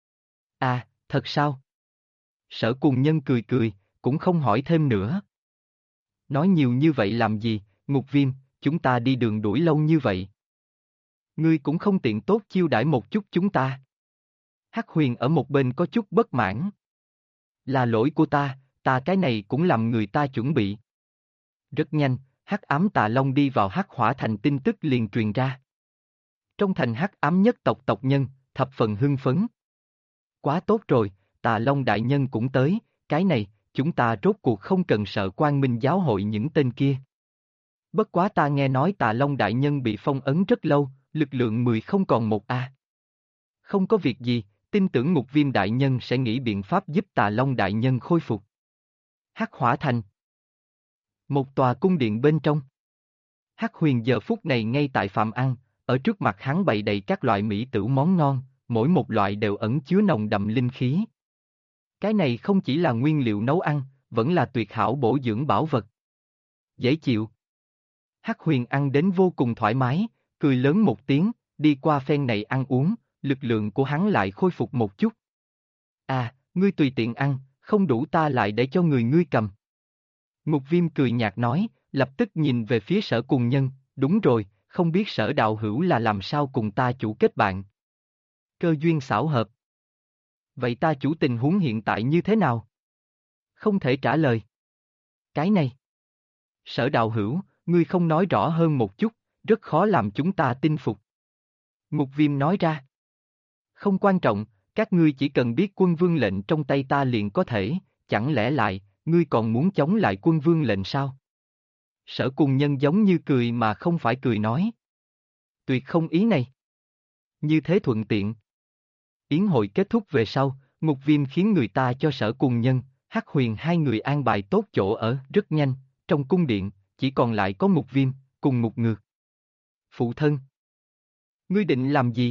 À, thật sao? Sở Cùng Nhân cười cười, cũng không hỏi thêm nữa. Nói nhiều như vậy làm gì, Ngục Viêm, chúng ta đi đường đuổi lâu như vậy. Ngươi cũng không tiện tốt chiêu đãi một chút chúng ta. Hắc Huyền ở một bên có chút bất mãn. Là lỗi của ta cái này cũng làm người ta chuẩn bị. Rất nhanh, Hắc Ám Tà Long đi vào Hắc Hỏa Thành, tin tức liền truyền ra. Trong thành Hắc Ám nhất tộc tộc nhân, thập phần hưng phấn. Quá tốt rồi, Tà Long đại nhân cũng tới, cái này, chúng ta rốt cuộc không cần sợ Quang Minh giáo hội những tên kia. Bất quá ta nghe nói Tà Long đại nhân bị phong ấn rất lâu, lực lượng 10 không còn một a. Không có việc gì, tin tưởng Ngục Viêm đại nhân sẽ nghĩ biện pháp giúp Tà Long đại nhân khôi phục. Hắc Hỏa Thành. Một tòa cung điện bên trong. Hắc Huyền giờ phút này ngay tại Phạm Ăn, ở trước mặt hắn bày đầy các loại mỹ tửu món ngon, mỗi một loại đều ẩn chứa nồng đậm linh khí. Cái này không chỉ là nguyên liệu nấu ăn, vẫn là tuyệt hảo bổ dưỡng bảo vật. Dễ chịu. Hắc Huyền ăn đến vô cùng thoải mái, cười lớn một tiếng, đi qua phen này ăn uống, lực lượng của hắn lại khôi phục một chút. À, ngươi tùy tiện ăn, không đủ ta lại để cho ngươi cầm. Ngục Viêm cười nhạt nói, lập tức nhìn về phía Sở Cùng Nhân, đúng rồi, không biết Sở đạo hữu là làm sao cùng ta chủ kết bạn. Cơ duyên xảo hợp. Vậy ta chủ tình huống hiện tại như thế nào? Không thể trả lời. Cái này. Sở đạo hữu, ngươi không nói rõ hơn một chút, rất khó làm chúng ta tin phục. Ngục Viêm nói ra. Không quan trọng, các ngươi chỉ cần biết quân vương lệnh trong tay ta liền có thể, chẳng lẽ lại, ngươi còn muốn chống lại quân vương lệnh sao? Sở Cùng Nhân giống như cười mà không phải cười nói. Tuyệt không ý này. Như thế thuận tiện. Yến hội kết thúc về sau, Ngục Viêm khiến người ta cho Sở Cùng Nhân, Hắc Huyền hai người an bài tốt chỗ ở rất nhanh, trong cung điện, chỉ còn lại có Ngục Viêm, cùng Ngục Ngược. Phụ thân. Ngươi định làm gì?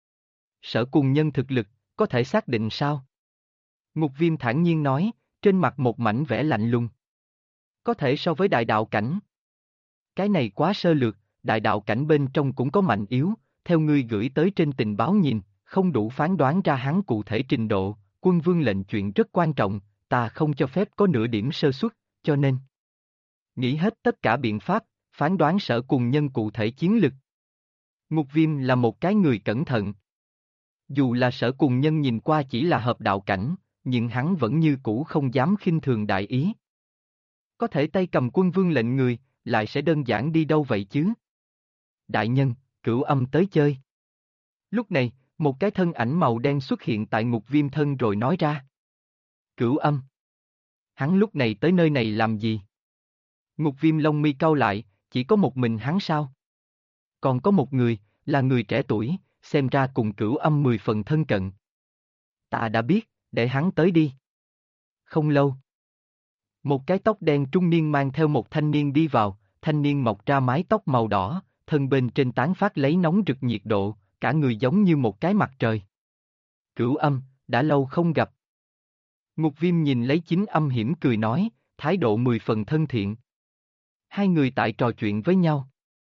Sở Cùng Nhân thực lực, có thể xác định sao? Ngục Viêm thản nhiên nói, trên mặt một mảnh vẻ lạnh lùng. Có thể so với đại đạo cảnh. Cái này quá sơ lược, đại đạo cảnh bên trong cũng có mạnh yếu, theo ngươi gửi tới trên tình báo nhìn, không đủ phán đoán ra hắn cụ thể trình độ, quân vương lệnh chuyện rất quan trọng, ta không cho phép có nửa điểm sơ suất, cho nên nghĩ hết tất cả biện pháp, phán đoán Sở Cùng Nhân cụ thể chiến lực. Ngục Viêm là một cái người cẩn thận. Dù là Sở Cùng Nhân nhìn qua chỉ là hợp đạo cảnh, nhưng hắn vẫn như cũ không dám khinh thường đại ý. Có thể tay cầm quân vương lệnh người, lại sẽ đơn giản đi đâu vậy chứ? Đại nhân, Cửu Âm tới chơi. Lúc này, một cái thân ảnh màu đen xuất hiện tại Ngục Viêm thân rồi nói ra. Cửu Âm. Hắn lúc này tới nơi này làm gì? Ngục Viêm lông mi cau lại, chỉ có một mình hắn sao? Còn có một người, là người trẻ tuổi, xem ra cùng Cửu Âm 10 phần thân cận. Ta đã biết, để hắn tới đi. Không lâu. Một cái tóc đen trung niên mang theo một thanh niên đi vào, thanh niên mọc ra mái tóc màu đỏ, thân bên trên tán phát lấy nóng rực nhiệt độ, cả người giống như một cái mặt trời. Cửu Âm, đã lâu không gặp. Ngục Viêm nhìn lấy Chính Âm hiểm cười nói, thái độ 10 phần thân thiện. Hai người tại trò chuyện với nhau.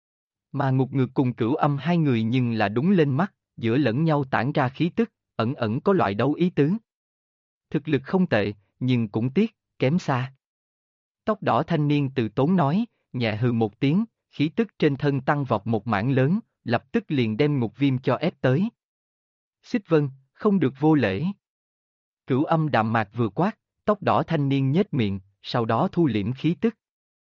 Mà Ngục Ngược cùng Cửu Âm hai người nhưng là đúng lên mắt, giữa lẫn nhau tản ra khí tức, ẩn ẩn có loại đấu ý tứ. Thực lực không tệ, nhưng cũng tiếc, kém xa. Tóc đỏ thanh niên từ tốn nói, nhẹ hừ một tiếng, khí tức trên thân tăng vọt một mảng lớn, lập tức liền đem Ngục Viêm cho ép tới. Xích Vân, không được vô lễ. Cửu Âm đạm mạc vừa quát, tóc đỏ thanh niên nhếch miệng, sau đó thu liễm khí tức.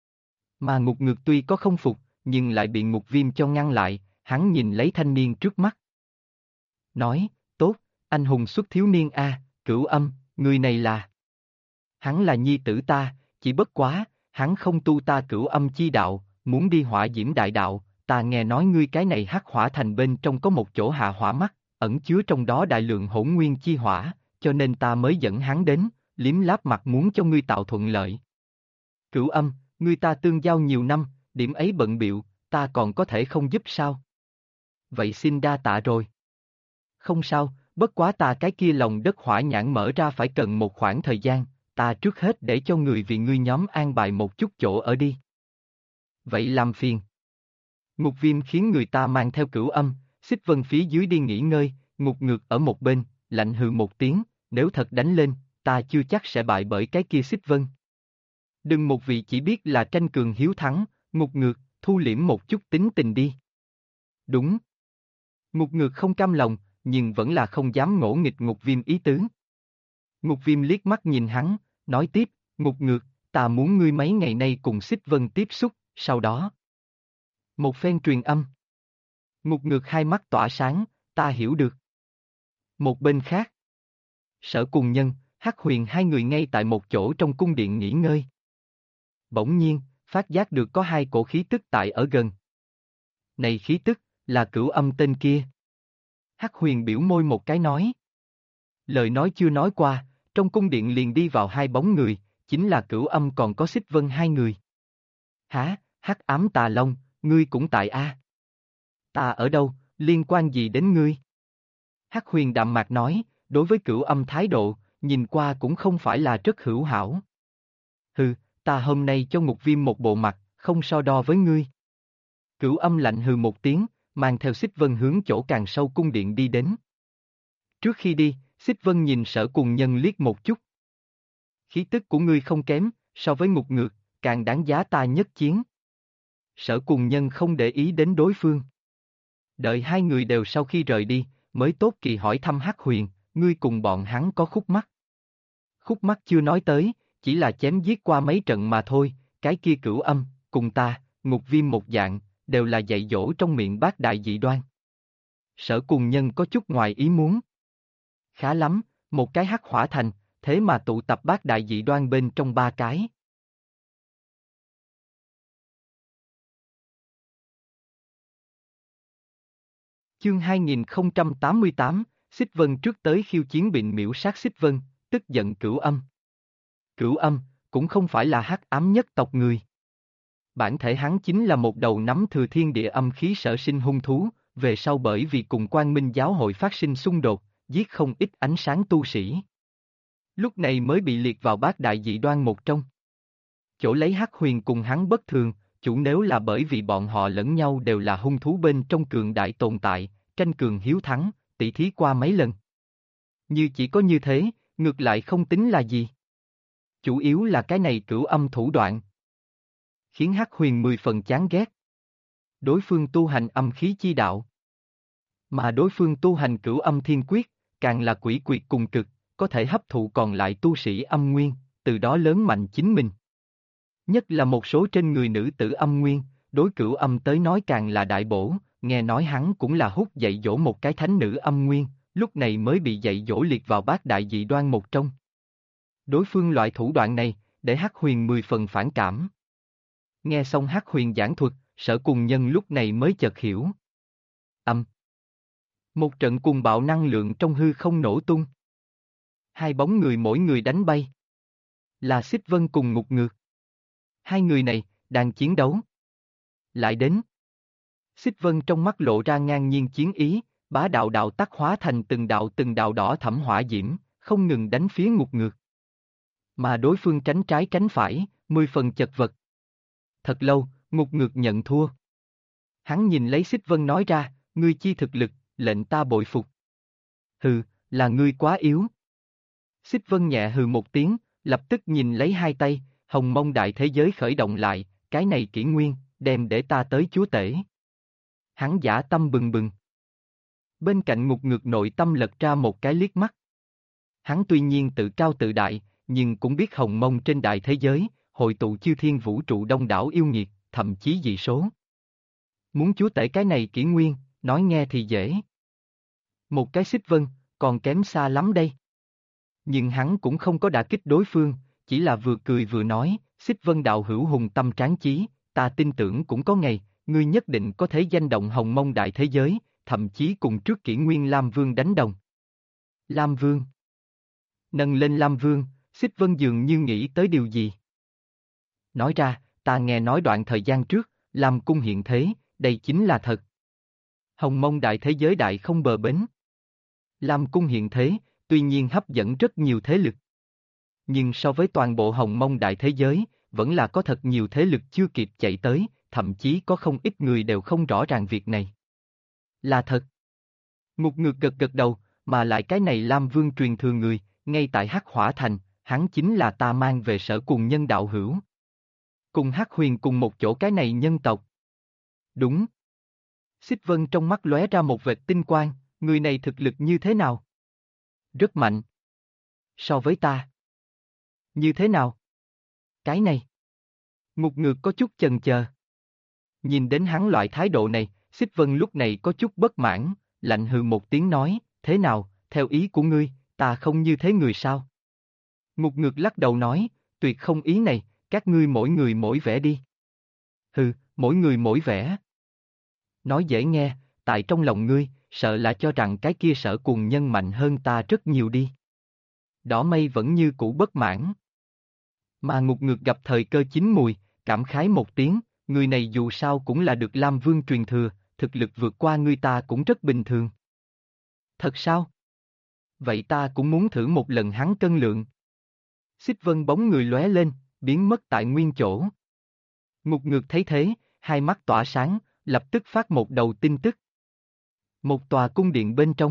Mà Ngục Ngược tuy có không phục, nhưng lại bị Ngục Viêm cho ngăn lại, hắn nhìn lấy thanh niên trước mắt. Nói, tốt, anh hùng xuất thiếu niên a, Cửu Âm, người này là... Hắn là nhi tử ta, chỉ bất quá, hắn không tu ta Cửu Âm chi đạo, muốn đi Hỏa Diễm đại đạo, ta nghe nói ngươi cái này Hắc Hỏa Thành bên trong có một chỗ hạ hỏa mắt, ẩn chứa trong đó đại lượng hỗn nguyên chi hỏa, cho nên ta mới dẫn hắn đến, liếm láp mặt muốn cho ngươi tạo thuận lợi. Cửu Âm, ngươi ta tương giao nhiều năm, điểm ấy bận biệu, ta còn có thể không giúp sao? Vậy xin đa tạ rồi. Không sao, bất quá ta cái kia lòng đất hỏa nhãn mở ra phải cần một khoảng thời gian, ta trước hết để cho người vì ngươi nhóm an bài một chút chỗ ở đi. Vậy làm phiền. Ngục Viêm khiến người ta mang theo Cửu Âm, Xích Vân phía dưới đi nghỉ ngơi, Ngục Ngược ở một bên, lạnh hừ một tiếng, nếu thật đánh lên, ta chưa chắc sẽ bại bởi cái kia Xích Vân. Đừng một vị chỉ biết là tranh cường hiếu thắng, Ngục Ngược, thu liễm một chút tính tình đi. Đúng. Ngục Ngược không cam lòng, nhưng vẫn là không dám ngỗ nghịch Ngục Viêm ý tứ. Ngục Viêm liếc mắt nhìn hắn, nói tiếp, Ngục Ngược, ta muốn ngươi mấy ngày nay cùng Xích Vân tiếp xúc, sau đó. Một phen truyền âm. Ngục Ngược hai mắt tỏa sáng, ta hiểu được. Một bên khác. Sở Cùng Nhân, Hắc Huyền hai người ngay tại một chỗ trong cung điện nghỉ ngơi. Bỗng nhiên, phát giác được có hai cổ khí tức tại ở gần. Này khí tức, là Cửu Âm tên kia. Hắc Huyền biểu môi một cái nói. Lời nói chưa nói qua, trong cung điện liền đi vào hai bóng người, chính là Cửu Âm còn có Xích Vân hai người. Hả, Hắc Ám Tà Long, ngươi cũng tại a? Ta ở đâu, liên quan gì đến ngươi? Hắc Huyền đạm mạc nói, đối với Cửu Âm thái độ, nhìn qua cũng không phải là rất hữu hảo. Hừ, ta hôm nay cho Ngục Viêm một bộ mặt, không so đo với ngươi. Cửu Âm lạnh hừ một tiếng, mang theo Xích Vân hướng chỗ càng sâu cung điện đi đến. Trước khi đi, Xích Vân nhìn Sở Cùng Nhân liếc một chút. Khí tức của ngươi không kém, so với Ngục Ngược, càng đáng giá ta nhất chiến. Sở Cùng Nhân không để ý đến đối phương. Đợi hai người đều sau khi rời đi, mới tốt kỳ hỏi thăm Hắc Huyền, ngươi cùng bọn hắn có khúc mắc. Khúc mắc chưa nói tới, chỉ là chém giết qua mấy trận mà thôi, cái kia Cửu Âm, cùng ta, Ngục Viêm một dạng, đều là dạy dỗ trong miệng bác đại dị đoan. Sở Cùng Nhân có chút ngoài ý muốn. Khá lắm, một cái hắc hỏa thành, thế mà tụ tập bác đại dị đoan bên trong ba cái. Chương 2088, Xích Vân trước tới khiêu chiến Bịnh Miễu sát Xích Vân, tức giận Cửu Âm. Cửu Âm, cũng không phải là hắc ám nhất tộc người. Bản thể hắn chính là một đầu nắm thừa thiên địa âm khí sở sinh hung thú, về sau bởi vì cùng Quang Minh giáo hội phát sinh xung đột, giết không ít ánh sáng tu sĩ. Lúc này mới bị liệt vào bát đại dị đoan một trong. Chỗ lấy Hắc Huyền cùng hắn bất thường, chủ nếu là bởi vì bọn họ lẫn nhau đều là hung thú bên trong cường đại tồn tại, tranh cường hiếu thắng, tỷ thí qua mấy lần. Như chỉ có như thế, ngược lại không tính là gì. Chủ yếu là cái này Cửu Âm thủ đoạn. Khiến Hắc Huyền 10 phần chán ghét. Đối phương tu hành âm khí chi đạo. Mà đối phương tu hành Cửu Âm thiên quyết, càng là quỷ quyệt cùng cực, có thể hấp thụ còn lại tu sĩ âm nguyên, từ đó lớn mạnh chính mình. Nhất là một số trên người nữ tử âm nguyên, đối Cửu Âm tới nói càng là đại bổ, nghe nói hắn cũng là hút dạy dỗ một cái thánh nữ âm nguyên, lúc này mới bị dạy dỗ liệt vào bát đại dị đoan một trong. Đối phương loại thủ đoạn này, để Hắc Huyền 10 phần phản cảm. Nghe xong Hắc Huyền giảng thuật, Sở Cùng Nhân lúc này mới chợt hiểu. Một trận cuồng bạo năng lượng trong hư không nổ tung. Hai bóng người mỗi người đánh bay. Là Xích Vân cùng Ngục Ngược. Hai người này, đang chiến đấu. Lại đến. Xích Vân trong mắt lộ ra ngang nhiên chiến ý, bá đạo đạo tắc hóa thành từng đạo đỏ thẫm hỏa diễm, không ngừng đánh phía Ngục Ngược. Mà đối phương tránh trái tránh phải, 10 phần chật vật. Thật lâu, Ngục Ngược nhận thua. Hắn nhìn lấy Xích Vân nói ra, ngươi chi thực lực, lệnh ta bội phục. Hừ, là ngươi quá yếu. Xích Vân nhẹ hừ một tiếng, lập tức nhìn lấy hai tay, hồng mông đại thế giới khởi động lại, cái này kỷ nguyên, đem để ta tới chúa tể. Hắn giả tâm bừng bừng. Bên cạnh Ngục Ngược nội tâm lật ra một cái liếc mắt. Hắn tuy nhiên tự cao tự đại, nhưng cũng biết hồng mông trên đại thế giới, hội tụ chư thiên vũ trụ đông đảo yêu nghiệt, thậm chí dị số. Muốn chúa tể cái này kỷ nguyên, nói nghe thì dễ. Một cái Xích Vân, còn kém xa lắm đây. Nhưng hắn cũng không có đả kích đối phương, chỉ là vừa cười vừa nói, Xích Vân đạo hữu hùng tâm tráng chí, ta tin tưởng cũng có ngày, ngươi nhất định có thể danh động hồng mông đại thế giới, thậm chí cùng trước kỷ nguyên Lam Vương đánh đồng. Lam Vương. Nâng lên Lam Vương, Xích Vân dường như nghĩ tới điều gì. Nói ra, ta nghe nói đoạn thời gian trước, Lam Cung hiện thế, đây chính là thật. Hồng mông đại thế giới đại không bờ bến. Lam Cung hiện thế, tuy nhiên hấp dẫn rất nhiều thế lực. Nhưng so với toàn bộ hồng mông đại thế giới, vẫn là có thật nhiều thế lực chưa kịp chạy tới, thậm chí có không ít người đều không rõ ràng việc này. Là thật. Ngục Ngược gật gật đầu, mà lại cái này Lam Vương truyền thừa người, ngay tại Hắc Hỏa Thành, hắn chính là ta mang về Sở Cùng Nhân đạo hữu. Cùng Hắc Huyền cùng một chỗ cái này nhân tộc. Đúng. Xích Vân trong mắt lóe ra một vệt tinh quang, người này thực lực như thế nào? Rất mạnh. So với ta. Như thế nào? Cái này. Ngục Ngược có chút chần chờ. Nhìn đến hắn loại thái độ này, Xích Vân lúc này có chút bất mãn, lạnh hừ một tiếng nói, thế nào, theo ý của ngươi, ta không như thế người sao? Ngục Ngược lắc đầu nói, tuyệt không ý này, các ngươi mỗi người mỗi vẻ đi. Hừ, mỗi người mỗi vẻ. Nói dễ nghe, tại trong lòng ngươi, sợ là cho rằng cái kia Sở Cùng Nhân mạnh hơn ta rất nhiều đi. Đỏ mây vẫn như cũ bất mãn. Mà Ngục Ngược gặp thời cơ chín mùi, cảm khái một tiếng, người này dù sao cũng là được Lam Vương truyền thừa, thực lực vượt qua ngươi ta cũng rất bình thường. Thật sao? Vậy ta cũng muốn thử một lần hắn cân lượng. Xích Vân bóng người lóe lên, biến mất tại nguyên chỗ. Ngục Ngược thấy thế, hai mắt tỏa sáng, lập tức phát một đầu tin tức. Một tòa cung điện bên trong.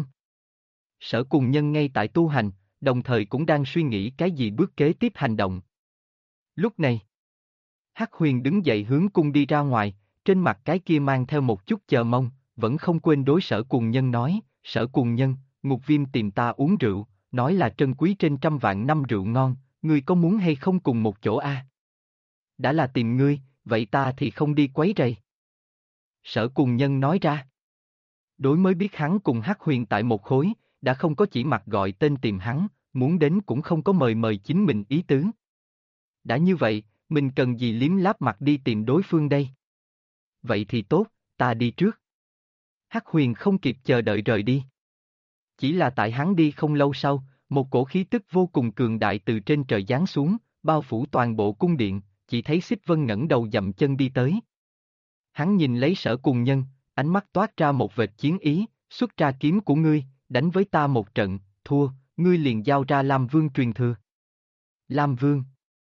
Sở Cùng Nhân ngay tại tu hành, đồng thời cũng đang suy nghĩ cái gì bước kế tiếp hành động. Lúc này, Hắc Huyền đứng dậy hướng cung đi ra ngoài, trên mặt cái kia mang theo một chút chờ mong, vẫn không quên đối Sở Cùng Nhân nói, Sở Cùng Nhân, Ngục Viêm tìm ta uống rượu, nói là trân quý trên 100 vạn năm rượu ngon, ngươi có muốn hay không cùng một chỗ a? Đã là tìm ngươi, vậy ta thì không đi quấy rầy. Sở Cùng Nhân nói ra. Đối mới biết hắn cùng Hắc Huyền tại một khối, đã không có chỉ mặt gọi tên tìm hắn, muốn đến cũng không có mời mời chính mình ý tứ. Đã như vậy, mình cần gì liếm láp mặt đi tìm đối phương đây? Vậy thì tốt, ta đi trước. Hắc Huyền không kịp chờ đợi rời đi. Chỉ là tại hắn đi không lâu sau, một cổ khí tức vô cùng cường đại từ trên trời giáng xuống, bao phủ toàn bộ cung điện, chỉ thấy Xích Vân ngẩng đầu dậm chân đi tới. Hắn nhìn lấy Sở Cùng Nhân, ánh mắt toát ra một vệt chiến ý, xuất ra kiếm của ngươi, đánh với ta một trận, thua, ngươi liền giao ra Lam Vương truyền thừa. Lam Vương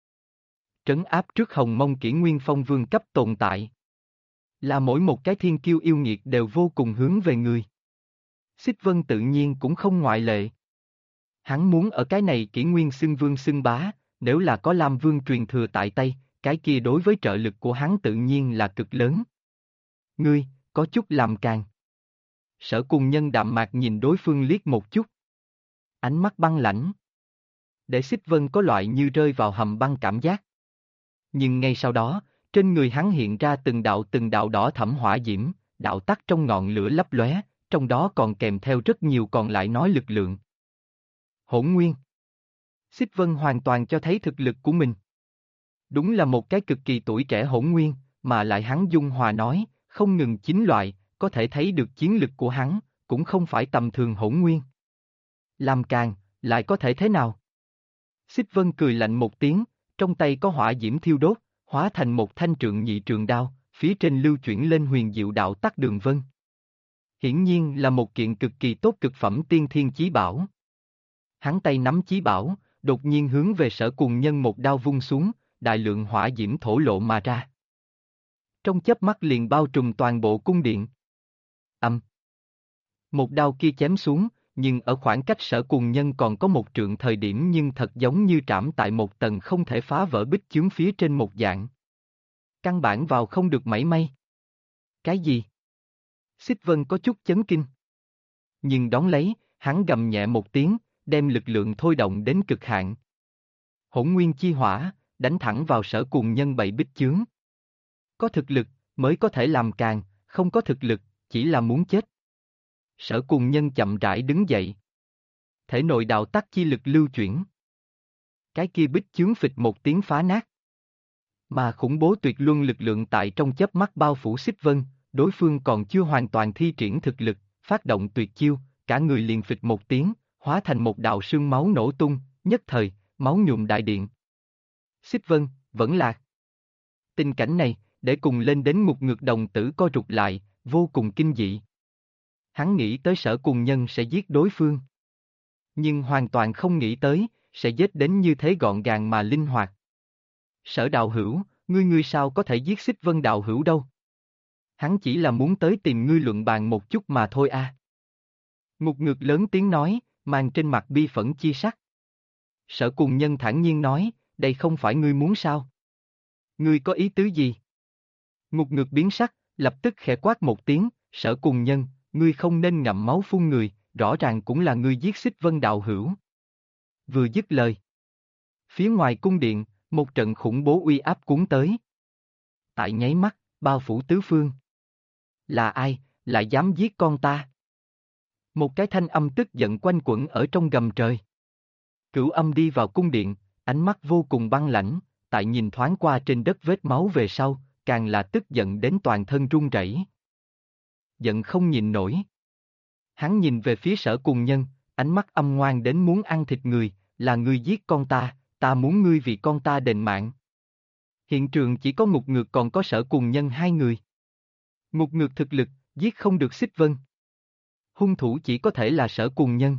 trấn áp trước Hồng Mông Kỷ Nguyên Phong Vương cấp tồn tại. Là mỗi một cái thiên kiêu yêu nghiệt đều vô cùng hướng về người. Xích Vân tự nhiên cũng không ngoại lệ. Hắn muốn ở cái này Kỷ Nguyên xưng vương xưng bá, nếu là có Lam Vương truyền thừa tại tay, cái kia đối với trợ lực của hắn tự nhiên là cực lớn. Ngươi, có chút làm càng. Sở Cùng Nhân đạm mạc nhìn đối phương liếc một chút. Ánh mắt băng lãnh. Để Xích Vân có loại như rơi vào hầm băng cảm giác. Nhưng ngay sau đó, trên người hắn hiện ra từng đạo đỏ thẫm hỏa diễm, đạo tắc trong ngọn lửa lấp lóe, trong đó còn kèm theo rất nhiều còn lại nói lực lượng. Hỗn Nguyên. Xích Vân hoàn toàn cho thấy thực lực của mình. Đúng là một cái cực kỳ tuổi trẻ hỗn nguyên, mà lại hắn dung hòa nói, không ngừng 9 loại, có thể thấy được chiến lực của hắn, cũng không phải tầm thường hỗn nguyên. Làm càng, lại có thể thế nào? Xích Vân cười lạnh một tiếng, trong tay có hỏa diễm thiêu đốt, hóa thành một thanh trượng nhị trường đao, phía trên lưu chuyển lên huyền diệu đạo tắc đường vân. Hiển nhiên là một kiện cực kỳ tốt cực phẩm tiên thiên chí bảo. Hắn tay nắm chí bảo, đột nhiên hướng về Sở Cùng Nhân một đao vung xuống, đại lượng hỏa diễm thổ lộ mà ra. Trong chớp mắt liền bao trùm toàn bộ cung điện. Một đao kia chém xuống, nhưng ở khoảng cách Sở Cùng Nhân còn có một trượng thời điểm nhưng thật giống như trảm tại một tầng không thể phá vỡ bích chướng phía trên một dạng. Căn bản vào không được mảy may. Cái gì? Xích Vân có chút chấn kinh. Nhưng đón lấy, hắn gầm nhẹ một tiếng, đem lực lượng thôi động đến cực hạn. Hỗn Nguyên chi hỏa, đánh thẳng vào Sở Cùng Nhân bảy bích chướng. Có thực lực, mới có thể làm càng, không có thực lực, chỉ là muốn chết. Sở Cùng Nhân chậm rãi đứng dậy. Thể nội đạo tắc chi lực lưu chuyển. Cái kia bích chướng phịch một tiếng phá nát. Mà khủng bố tuyệt luân lực lượng tại trong chớp mắt bao phủ Xích Vân, đối phương còn chưa hoàn toàn thi triển thực lực, phát động tuyệt chiêu, cả người liền phịch một tiếng, hóa thành một đạo sương máu nổ tung, nhất thời, máu nhuộm đại điện. Xích Vân, vẫn lạc. Tình cảnh này, để cùng lên đến Ngục Ngược đồng tử co rụt lại, vô cùng kinh dị. Hắn nghĩ tới Sở Cùng Nhân sẽ giết đối phương. Nhưng hoàn toàn không nghĩ tới, sẽ giết đến như thế gọn gàng mà linh hoạt. Sở đạo hữu, ngươi sao có thể giết Xích Vân đạo hữu đâu? Hắn chỉ là muốn tới tìm ngươi luận bàn một chút mà thôi a. Ngục Ngược lớn tiếng nói, mang trên mặt bi phẫn chi sắc. Sở Cùng Nhân thản nhiên nói, đây không phải ngươi muốn sao? Ngươi có ý tứ gì? Ngục Ngược biến sắc, lập tức khẽ quát một tiếng, Sở Cùng Nhân, ngươi không nên ngậm máu phun người, rõ ràng cũng là ngươi giết Xích Vân đạo hữu. Vừa dứt lời. Phía ngoài cung điện, một trận khủng bố uy áp cuốn tới. Tại nháy mắt, bao phủ tứ phương. Là ai, lại dám giết con ta? Một cái thanh âm tức giận quanh quẩn ở trong gầm trời. Cửu Âm đi vào cung điện, ánh mắt vô cùng băng lãnh, tại nhìn thoáng qua trên đất vết máu về sau, càng là tức giận đến toàn thân run rẩy. Giận không nhìn nổi. Hắn nhìn về phía Sở Cùng Nhân, ánh mắt âm ngoan đến muốn ăn thịt người, là ngươi giết con ta muốn ngươi vì con ta đền mạng. Hiện trường chỉ có Ngục Ngược còn có Sở Cùng Nhân hai người. Ngục Ngược thực lực, giết không được Xích Vân. Hung thủ chỉ có thể là Sở Cùng Nhân.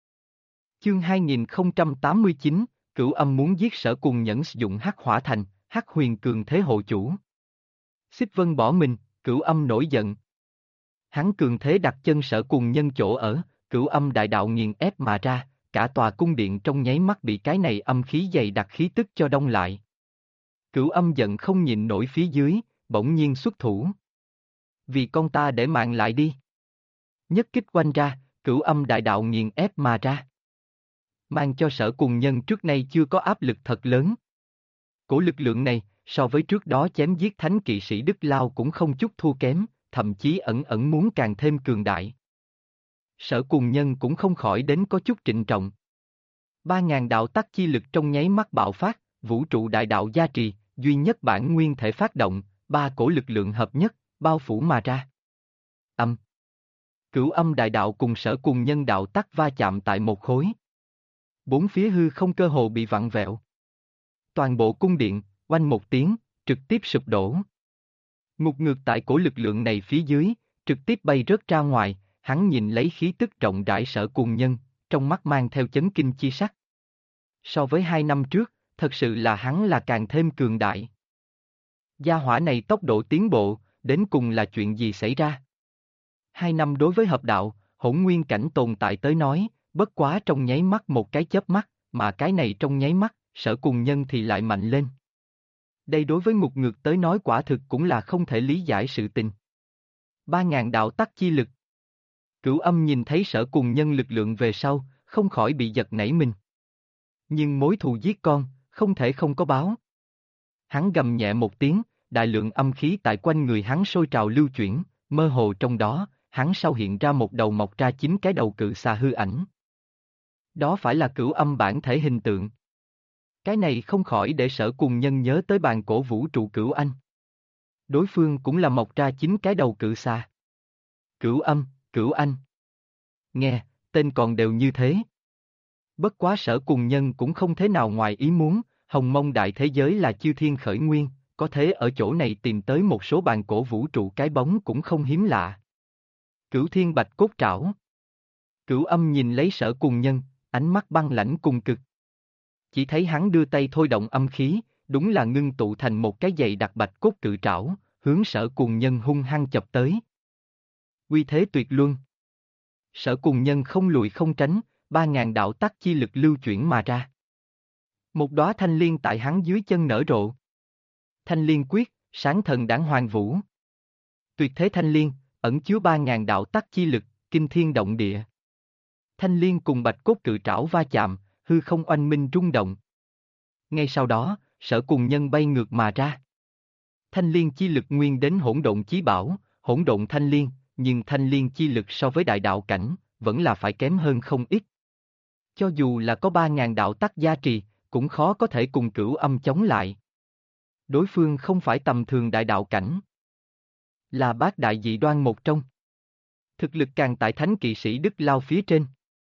Chương 2089, Cửu Âm muốn giết Sở Cùng Nhẫn sử dụng hắc hỏa thành, Hắc Huyền cường thế hộ chủ. Xích Vân bỏ mình, Cửu Âm nổi giận. Hắn cường thế đặt chân Sở Cùng Nhân chỗ ở, Cửu Âm đại đạo nghiền ép mà ra, cả tòa cung điện trong nháy mắt bị cái này âm khí dày đặc khí tức cho đông lại. Cửu Âm giận không nhịn nổi phía dưới, bỗng nhiên xuất thủ. Vì con ta để mạng lại đi. Nhất kích quanh ra, Cửu Âm đại đạo nghiền ép mà ra. Mang cho Sở Cùng Nhân trước nay chưa có áp lực thật lớn. Cổ lực lượng này, so với trước đó chém giết thánh kỵ sĩ Đức Lao cũng không chút thua kém, thậm chí ẩn ẩn muốn càng thêm cường đại. Sở Cùng Nhân cũng không khỏi đến có chút trịnh trọng. 3.000 đạo tắc chi lực trong nháy mắt bạo phát, vũ trụ đại đạo gia trì, duy nhất bản nguyên thể phát động, ba cổ lực lượng hợp nhất, bao phủ mà ra. Cửu Âm đại đạo cùng Sở Cùng Nhân đạo tắc va chạm tại một khối. Bốn phía hư không cơ hồ bị vặn vẹo. Toàn bộ cung điện, oanh một tiếng, trực tiếp sụp đổ. Ngục ngược tại cổ lực lượng này phía dưới, trực tiếp bay rớt ra ngoài, hắn nhìn lấy khí tức rộng rãi Sở Cùng Nhân, trong mắt mang theo chấn kinh chi sắc. So với 2 năm trước, thật sự là hắn là càng thêm cường đại. Gia hỏa này tốc độ tiến bộ, đến cùng là chuyện gì xảy ra? 2 năm đối với hợp đạo, hỗn nguyên cảnh tồn tại tới nói, bất quá trong nháy mắt một cái chớp mắt, mà cái này trong nháy mắt, Sở Cùng Nhân thì lại mạnh lên. Đây đối với ngục ngược tới nói quả thực cũng là không thể lý giải sự tình. 3.000 đạo tắc chi lực. Cửu Âm nhìn thấy Sở Cùng Nhân lực lượng về sau, không khỏi bị giật nảy mình. Nhưng mối thù giết con, không thể không có báo. Hắn gầm nhẹ một tiếng, đại lượng âm khí tại quanh người hắn sôi trào lưu chuyển, mơ hồ trong đó, hắn sau hiện ra một đầu mọc ra 9 cái đầu cự xà hư ảnh. Đó phải là Cửu Âm bản thể hình tượng. Cái này không khỏi để Sở Cùng Nhân nhớ tới bàn cổ vũ trụ Cửu Anh. Đối phương cũng là mọc ra 9 cái đầu cự xà. Cửu Âm, Cửu Anh. Nghe, tên còn đều như thế. Bất quá Sở Cùng Nhân cũng không thế nào ngoài ý muốn, hồng mông đại thế giới là chư thiên khởi nguyên, có thế ở chỗ này tìm tới một số bàn cổ vũ trụ cái bóng cũng không hiếm lạ. Cửu Thiên Bạch Cốt Trảo. Cửu Âm nhìn lấy Sở Cùng Nhân, ánh mắt băng lãnh cùng cực. Chỉ thấy hắn đưa tay thôi động âm khí, đúng là ngưng tụ thành một cái dày đặc bạch cốt cự trảo, hướng Sở Cùng Nhân hung hăng chập tới. Uy thế tuyệt luân. Sở Cùng Nhân không lùi không tránh, 3.000 đạo tắc chi lực lưu chuyển mà ra. Một đóa thanh liên tại hắn dưới chân nở rộ. Thanh liên quyết, sáng thần đản hoàng vũ. Tuyệt thế thanh liên, ẩn chứa 3.000 đạo tắc chi lực, kinh thiên động địa. Thanh liên cùng bạch cốt cự trảo va chạm, hư không oanh minh rung động. Ngay sau đó, Sở Cùng Nhân bay ngược mà ra. Thanh liên chi lực nguyên đến hỗn độn chí bảo, hỗn độn thanh liên, nhưng thanh liên chi lực so với đại đạo cảnh, vẫn là phải kém hơn không ít. Cho dù là có 3.000 đạo tắc gia trì, cũng khó có thể cùng Cửu Âm chống lại. Đối phương không phải tầm thường đại đạo cảnh, là bát đại dị đoan một trong. Thực lực càng tại thánh kỵ sĩ Đức Lao phía trên.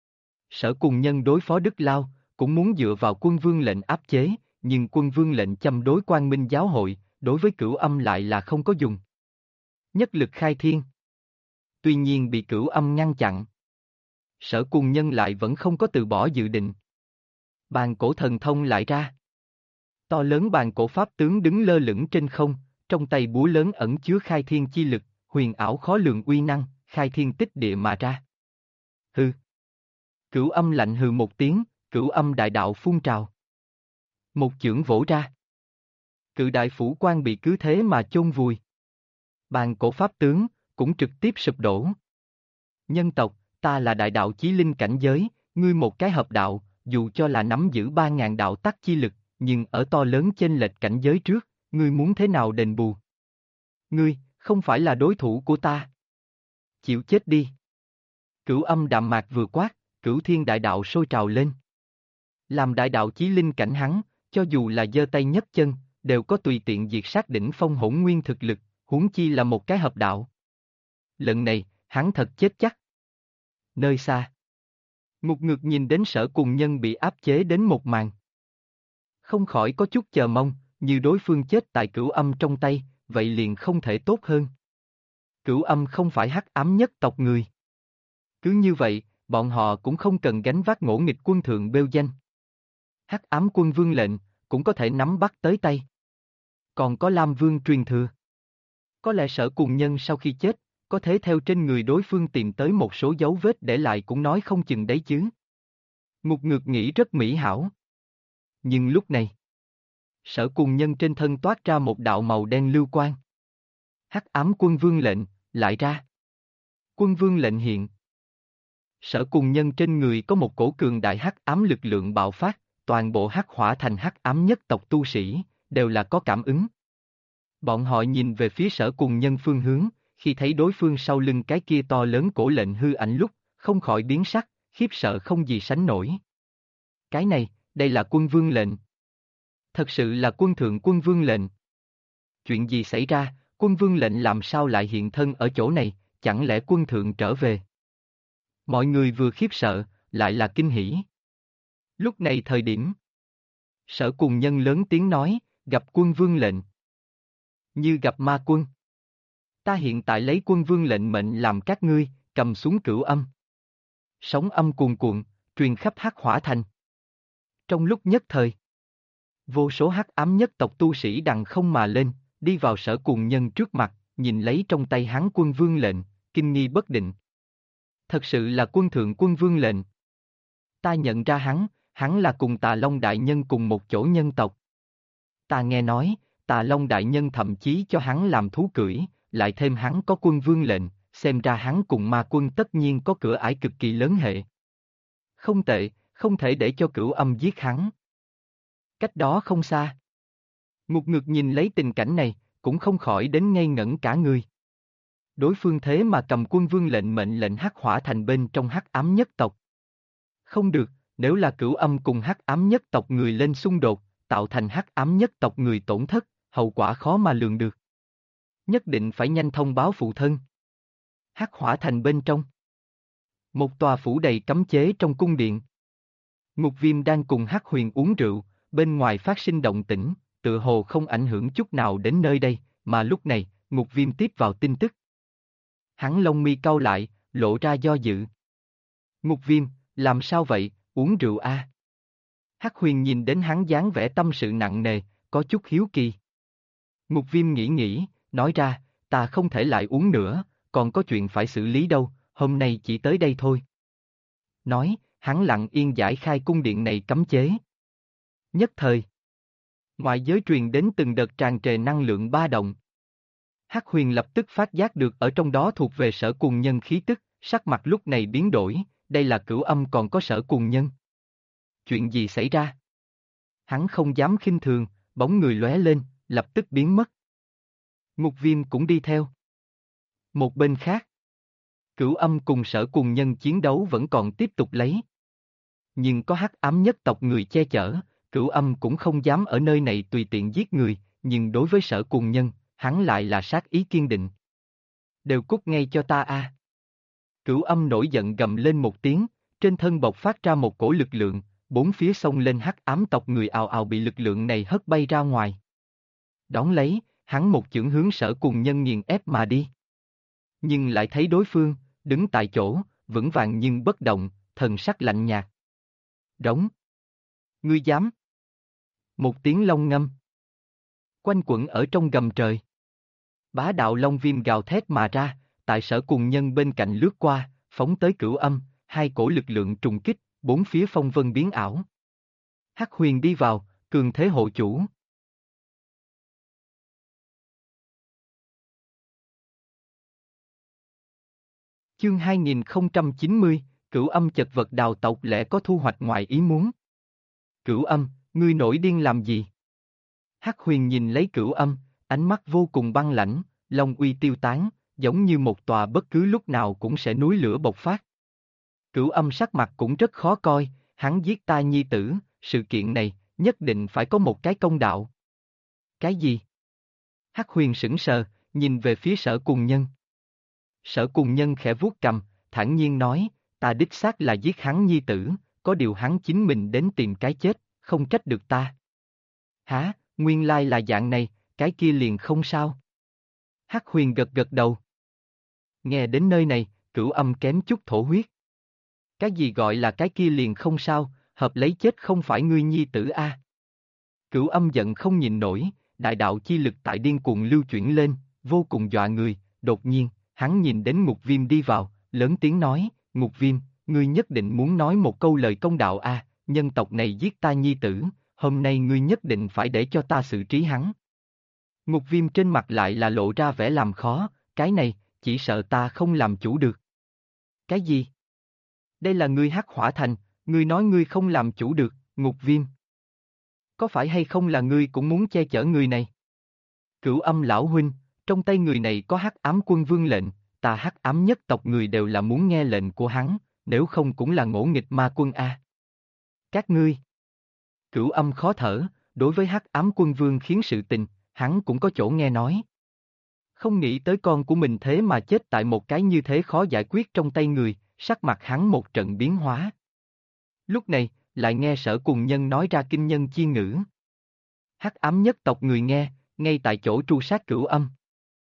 Sở Cùng Nhân đối phó Đức Lao, cũng muốn dựa vào quân vương lệnh áp chế, nhưng quân vương lệnh châm đối Quang Minh giáo hội, đối với Cửu Âm lại là không có dùng. Nhất lực khai thiên. Tuy nhiên bị Cửu Âm ngăn chặn. Sở Cùng Nhân lại vẫn không có từ bỏ dự định. Bàn cổ thần thông lại ra. To lớn bàn cổ pháp tướng đứng lơ lửng trên không, trong tay búa lớn ẩn chứa khai thiên chi lực, huyền ảo khó lường uy năng, khai thiên tích địa mà ra. Hừ. Cửu Âm lạnh hừ một tiếng, Cửu Âm đại đạo phun trào. Một chưởng vỗ ra. Cự đại phủ quan bị cứ thế mà chôn vùi. Bàn cổ pháp tướng, cũng trực tiếp sụp đổ. Nhân tộc, ta là đại đạo chí linh cảnh giới, ngươi một cái hợp đạo, dù cho là nắm giữ 3.000 đạo tắc chi lực, nhưng ở to lớn chênh lệch cảnh giới trước, ngươi muốn thế nào đền bù? Ngươi, không phải là đối thủ của ta. Chịu chết đi. Cửu Âm đạm mạc vừa quát, Cửu Thiên đại đạo sôi trào lên. Làm đại đạo chí linh cảnh hắn, cho dù là giơ tay nhấc chân, đều có tùy tiện diệt sát đỉnh phong hỗn nguyên thực lực, huống chi là một cái hợp đạo. Lần này, hắn thật chết chắc. Nơi xa, Ngục Ngược nhìn đến Sở Cùng Nhân bị áp chế đến một màn. Không khỏi có chút chờ mong, như đối phương chết tại Cửu Âm trong tay, vậy liền không thể tốt hơn. Cửu Âm không phải hắc ám nhất tộc người. Cứ như vậy, bọn họ cũng không cần gánh vác ngỗ nghịch quân thượng bêu danh. Hắc ám quân vương lệnh, cũng có thể nắm bắt tới tay. Còn có Lam Vương truyền thừa. Có lẽ Sở Cùng Nhân sau khi chết, có thể theo trên người đối phương tìm tới một số dấu vết để lại cũng nói không chừng đấy chứ. Ngục Ngược nghĩ rất mỹ hảo. Nhưng lúc này, Sở Cùng Nhân trên thân toát ra một đạo màu đen lưu quang. Hắc ám quân vương lệnh, lại ra. Quân vương lệnh hiện. Sở Cùng Nhân trên người có một cổ cường đại hắc ám lực lượng bạo phát, toàn bộ hắc hỏa thành hắc ám nhất tộc tu sĩ, đều là có cảm ứng. Bọn họ nhìn về phía Sở Cùng Nhân phương hướng, khi thấy đối phương sau lưng cái kia to lớn cổ lệnh hư ảnh lúc, không khỏi biến sắc, khiếp sợ không gì sánh nổi. Cái này, đây là quân vương lệnh. Thật sự là quân thượng quân vương lệnh. Chuyện gì xảy ra, quân vương lệnh làm sao lại hiện thân ở chỗ này, chẳng lẽ quân thượng trở về? Mọi người vừa khiếp sợ, lại là kinh hỉ. Lúc này thời điểm, Sở Cùng Nhân lớn tiếng nói, gặp quân vương lệnh. Như gặp ma quân. Ta hiện tại lấy quân vương lệnh mệnh làm các ngươi, cầm xuống cửu âm. Sóng âm cuồn cuộn, truyền khắp hắc hỏa thành. Trong lúc nhất thời, vô số hắc ám nhất tộc tu sĩ đằng không mà lên, đi vào Sở Cùng Nhân trước mặt, nhìn lấy trong tay hắn quân vương lệnh, kinh nghi bất định. Thật sự là quân thượng quân vương lệnh. Ta nhận ra hắn là cùng Tà Long Đại Nhân cùng một chỗ nhân tộc. Ta nghe nói, Tà Long Đại Nhân thậm chí cho hắn làm thú cưỡi, lại thêm hắn có quân vương lệnh, xem ra hắn cùng ma quân tất nhiên có cửa ải cực kỳ lớn hệ. Không tệ, không thể để cho cửu âm giết hắn. Cách đó không xa. Ngục Ngược nhìn lấy tình cảnh này, cũng không khỏi đến ngây ngẩn cả người. Đối phương thế mà cầm quân vương lệnh mệnh lệnh hắc hỏa thành bên trong hắc ám nhất tộc. Không được, nếu là cửu âm cùng hắc ám nhất tộc người lên xung đột, tạo thành hắc ám nhất tộc người tổn thất, hậu quả khó mà lường được. Nhất định phải nhanh thông báo phụ thân. Hắc hỏa thành bên trong. Một tòa phủ đầy cấm chế trong cung điện. Ngục Viêm đang cùng Hắc Huyền uống rượu, bên ngoài phát sinh động tĩnh, tựa hồ không ảnh hưởng chút nào đến nơi đây, mà lúc này, Ngục Viêm tiếp vào tin tức. Hắn lông mi cau lại, lộ ra do dự. Ngục Viêm, làm sao vậy, uống rượu a? Hắc Huyền nhìn đến hắn dáng vẻ tâm sự nặng nề, có chút hiếu kỳ. Ngục Viêm nghĩ, nói ra, ta không thể lại uống nữa, còn có chuyện phải xử lý đâu, hôm nay chỉ tới đây thôi. Nói, hắn lặng yên giải khai cung điện này cấm chế. Nhất thời, ngoại giới truyền đến từng đợt tràn trề năng lượng ba động. Hắc Huyền lập tức phát giác được ở trong đó thuộc về Sở Cùng Nhân khí tức, sắc mặt lúc này biến đổi, đây là cửu âm còn có Sở Cùng Nhân. Chuyện gì xảy ra? Hắn không dám khinh thường, bóng người lóe lên, lập tức biến mất. Ngục Viêm cũng đi theo. Một bên khác, Cửu Âm cùng Sở Cùng Nhân chiến đấu vẫn còn tiếp tục lấy. Nhưng có hắc ám nhất tộc người che chở, Cửu Âm cũng không dám ở nơi này tùy tiện giết người, nhưng đối với Sở Cùng Nhân, hắn lại là sát ý kiên định. Đều cút ngay cho ta a! Cửu Âm nổi giận gầm lên một tiếng, trên thân bộc phát ra một cổ lực lượng, bốn phía xông lên hắc ám tộc người ào ào bị lực lượng này hất bay ra ngoài. Đón lấy, hắn một chưởng hướng Sở Cùng Nhân nghiền ép mà đi. Nhưng lại thấy đối phương, đứng tại chỗ, vững vàng nhưng bất động, thần sắc lạnh nhạt. Đống! Ngươi dám! Một tiếng long ngâm. Quanh quẩn ở trong gầm trời. Bá đạo long viêm gào thét mà ra, tại Sở Cùng Nhân bên cạnh lướt qua, phóng tới Cửu Âm, hai cổ lực lượng trùng kích, bốn phía phong vân biến ảo. Hắc Huyền đi vào, cường thế hộ chủ. Chương 2090, Cửu Âm chật vật đào tộc lẽ có thu hoạch ngoài ý muốn. Cửu Âm, ngươi nổi điên làm gì? Hắc Huyền nhìn lấy Cửu Âm, ánh mắt vô cùng băng lãnh, long uy tiêu tán, giống như một tòa bất cứ lúc nào cũng sẽ núi lửa bộc phát. Cửu Âm sắc mặt cũng rất khó coi, hắn giết ta nhi tử, sự kiện này, nhất định phải có một cái công đạo. Cái gì? Hắc Huyền sững sờ, nhìn về phía Sở Cùng Nhân. Sở Cùng Nhân khẽ vuốt cầm, thản nhiên nói, ta đích xác là giết hắn nhi tử, có điều hắn chính mình đến tìm cái chết, không trách được ta. Hả, nguyên lai là dạng này, cái kia liền không sao. Hắc Huyền gật gật đầu. Nghe đến nơi này, Cửu Âm kém chút thổ huyết. Cái gì gọi là cái kia liền không sao, hợp lấy chết không phải ngươi nhi tử a? Cửu Âm giận không nhịn nổi, đại đạo chi lực tại điên cuồng lưu chuyển lên, vô cùng dọa người, đột nhiên, hắn nhìn đến Ngục Viêm đi vào, lớn tiếng nói, Ngục Viêm, ngươi nhất định muốn nói một câu lời công đạo a, nhân tộc này giết ta nhi tử, hôm nay ngươi nhất định phải để cho ta xử trí hắn. Ngục Viêm trên mặt lại là lộ ra vẻ làm khó, cái này, chỉ sợ ta không làm chủ được. Cái gì? Đây là ngươi Hắc Hỏa Thành, ngươi nói ngươi không làm chủ được, Ngục Viêm. Có phải hay không là ngươi cũng muốn che chở người này? Cửu Âm lão huynh, trong tay người này có Hắc Ám Quân Vương lệnh, ta Hắc Ám nhất tộc người đều là muốn nghe lệnh của hắn, nếu không cũng là ngỗ nghịch ma quân a. Các ngươi. Cửu Âm khó thở, đối với Hắc Ám Quân Vương khiến sự tình, hắn cũng có chỗ nghe nói. Không nghĩ tới con của mình thế mà chết tại một cái như thế khó giải quyết trong tay người, sắc mặt hắn một trận biến hóa. Lúc này, lại nghe Sở Cùng Nhân nói ra kinh nhân chi ngữ. Hắc Ám nhất tộc người nghe, ngay tại chỗ tru sát Cửu Âm.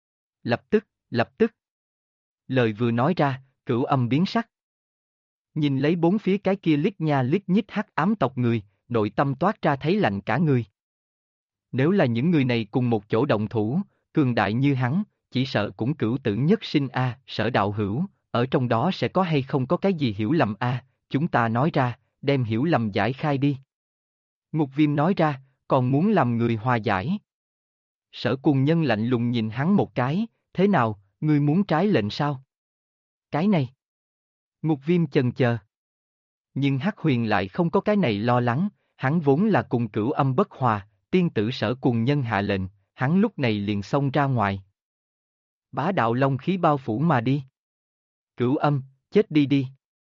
Lập tức. Lời vừa nói ra, Cửu Âm biến sắc. Nhìn lấy bốn phía cái kia lít nha lít nhít Hắc Ám tộc người, nội tâm toát ra thấy lạnh cả người. Nếu là những người này cùng một chỗ động thủ, cường đại như hắn, chỉ sợ cũng cửu tử nhất sinh a, Sở đạo hữu, ở trong đó sẽ có hay không có cái gì hiểu lầm a, chúng ta nói ra, đem hiểu lầm giải khai đi. Ngục Viêm nói ra, còn muốn làm người hòa giải. Sở Cùng Nhân lạnh lùng nhìn hắn một cái, thế nào, ngươi muốn trái lệnh sao? Cái này. Ngục Viêm chần chờ. Nhưng Hắc Huyền lại không có cái này lo lắng, hắn vốn là cùng Cửu Âm bất hòa, tiên tử Sở Cùng Nhân hạ lệnh, hắn lúc này liền xông ra ngoài. Bá đạo long khí bao phủ mà đi. Cửu Âm, chết đi đi.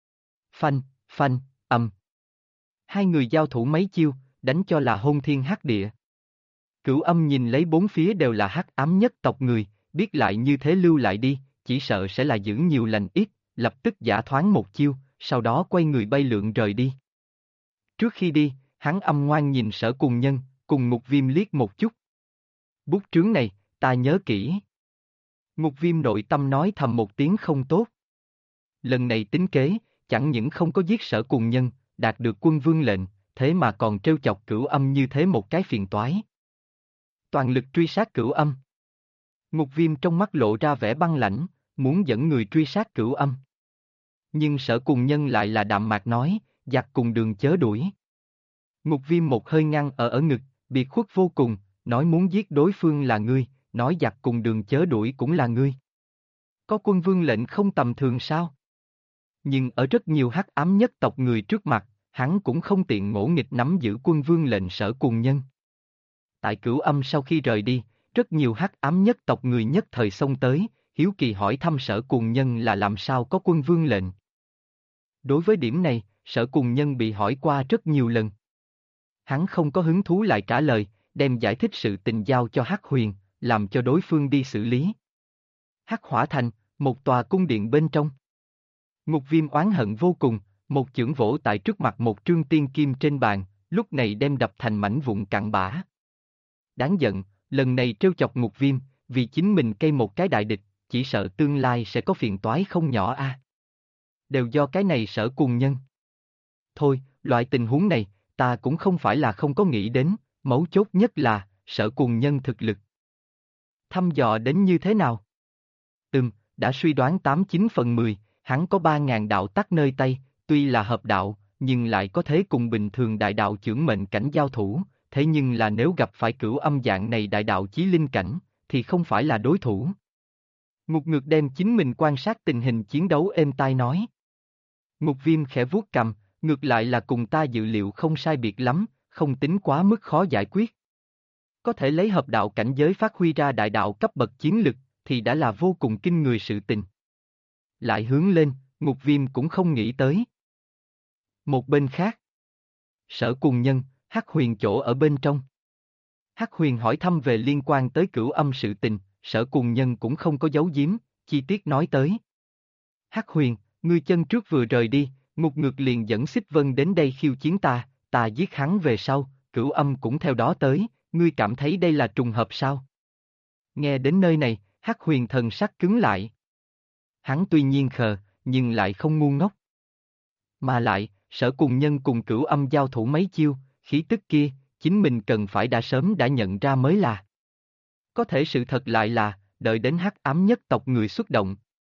Phanh, âm. Hai người giao thủ mấy chiêu, đánh cho là hôn thiên hắc địa. Cửu Âm nhìn lấy bốn phía đều là Hắc Ám nhất tộc người, biết lại như thế lưu lại đi, chỉ sợ sẽ là giữ nhiều lành ít, lập tức giả thoáng một chiêu, sau đó quay người bay lượn rời đi. Trước khi đi, hắn âm ngoan nhìn Sở Cùng Nhân, cùng Ngục Viêm liếc một chút. Bút trướng này, ta nhớ kỹ. Ngục Viêm nội tâm nói thầm một tiếng không tốt. Lần này tính kế, chẳng những không có giết Sở Cùng Nhân, đạt được quân vương lệnh, thế mà còn trêu chọc Cửu Âm như thế một cái phiền toái. Toàn lực truy sát Cửu Âm. Ngục Viêm trong mắt lộ ra vẻ băng lãnh, muốn dẫn người truy sát Cửu Âm. Nhưng Sở Cùng Nhân lại là đạm mạc nói, giặc cùng đường chớ đuổi. Ngục Viêm một hơi ngăn ở ngực, biệt khuất vô cùng, nói muốn giết đối phương là ngươi, nói giặc cùng đường chớ đuổi cũng là ngươi. Có quân vương lệnh không tầm thường sao? Nhưng ở rất nhiều Hắc Ám nhất tộc người trước mặt, hắn cũng không tiện ngỗ nghịch nắm giữ quân vương lệnh Sở Cùng Nhân. Tại Cửu Âm sau khi rời đi, rất nhiều Hắc Ám nhất tộc người nhất thời xông tới, hiếu kỳ hỏi thăm Sở Cùng Nhân là làm sao có quân vương lệnh. Đối với điểm này, Sở Cùng Nhân bị hỏi qua rất nhiều lần. Hắn không có hứng thú lại trả lời, đem giải thích sự tình giao cho Hắc Huyền, làm cho đối phương đi xử lý. Hắc Hỏa Thành, một tòa cung điện bên trong. Ngục Viêm oán hận vô cùng, một chưởng vỗ tại trước mặt một trương tiên kim trên bàn, lúc này đem đập thành mảnh vụn cặn bã. Đáng giận, lần này trêu chọc Ngục Viêm, vì chính mình cây một cái đại địch, chỉ sợ tương lai sẽ có phiền toái không nhỏ a. Đều do cái này Sở Cùng Nhân. Thôi, loại tình huống này, ta cũng không phải là không có nghĩ đến, mấu chốt nhất là, Sở Cùng Nhân thực lực. Thăm dò đến như thế nào? Đã suy đoán 89/10, hắn có 3.000 đạo tắc nơi tay, tuy là hợp đạo, nhưng lại có thể cùng bình thường đại đạo chưởng mệnh cảnh giao thủ, thế nhưng là nếu gặp phải Cửu Âm dạng này đại đạo chí linh cảnh, thì không phải là đối thủ. Ngục Ngược đem chính mình quan sát tình hình chiến đấu êm tai nói. Ngục Viêm khẽ vuốt cằm, ngược lại là cùng ta dự liệu không sai biệt lắm, không tính quá mức khó giải quyết. Có thể lấy hợp đạo cảnh giới phát huy ra đại đạo cấp bậc chiến lực, thì đã là vô cùng kinh người sự tình. Lại hướng lên, Ngục Viêm cũng không nghĩ tới. Một bên khác, Sở Cùng Nhân, Hắc Huyền chỗ ở bên trong. Hắc Huyền hỏi thăm về liên quan tới Cửu Âm sự tình, Sở Cùng Nhân cũng không có giấu giếm, chi tiết nói tới. Hắc Huyền, ngươi chân trước vừa rời đi, Ngục Ngược liền dẫn Xích Vân đến đây khiêu chiến ta giết hắn về sau, Cửu Âm cũng theo đó tới, ngươi cảm thấy đây là trùng hợp sao? Nghe đến nơi này, Hắc Huyền thần sắc cứng lại. Hắn tuy nhiên khờ, nhưng lại không ngu ngốc. Mà lại, Sở Cùng Nhân cùng Cửu Âm giao thủ mấy chiêu, khí tức kia, chính mình cần phải đã sớm đã nhận ra mới là. Có thể sự thật lại là, đợi đến hắc ám nhất tộc người xuất động.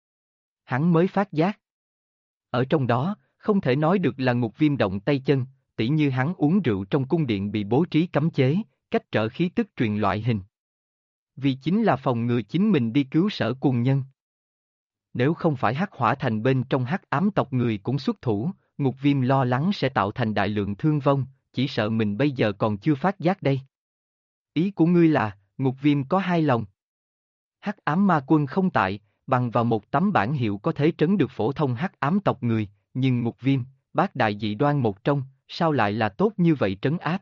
Hắn mới phát giác. Ở trong đó, không thể nói được là Ngục Viêm động tay chân, tỉ như hắn uống rượu trong cung điện bị bố trí cấm chế, cách trở khí tức truyền loại hình. Vì chính là phòng ngừa chính mình đi cứu Sở Cùng Nhân. Nếu không phải hắc hỏa thành bên trong hắc ám tộc người cũng xuất thủ, Ngục Viêm lo lắng sẽ tạo thành đại lượng thương vong, chỉ sợ mình bây giờ còn chưa phát giác đây. Ý của ngươi là, Ngục Viêm có hai lòng. Hắc ám ma quân không tại, bằng vào một tấm bản hiệu có thể trấn được phổ thông hắc ám tộc người, nhưng Ngục Viêm, bát đại dị đoan một trong, sao lại là tốt như vậy trấn áp?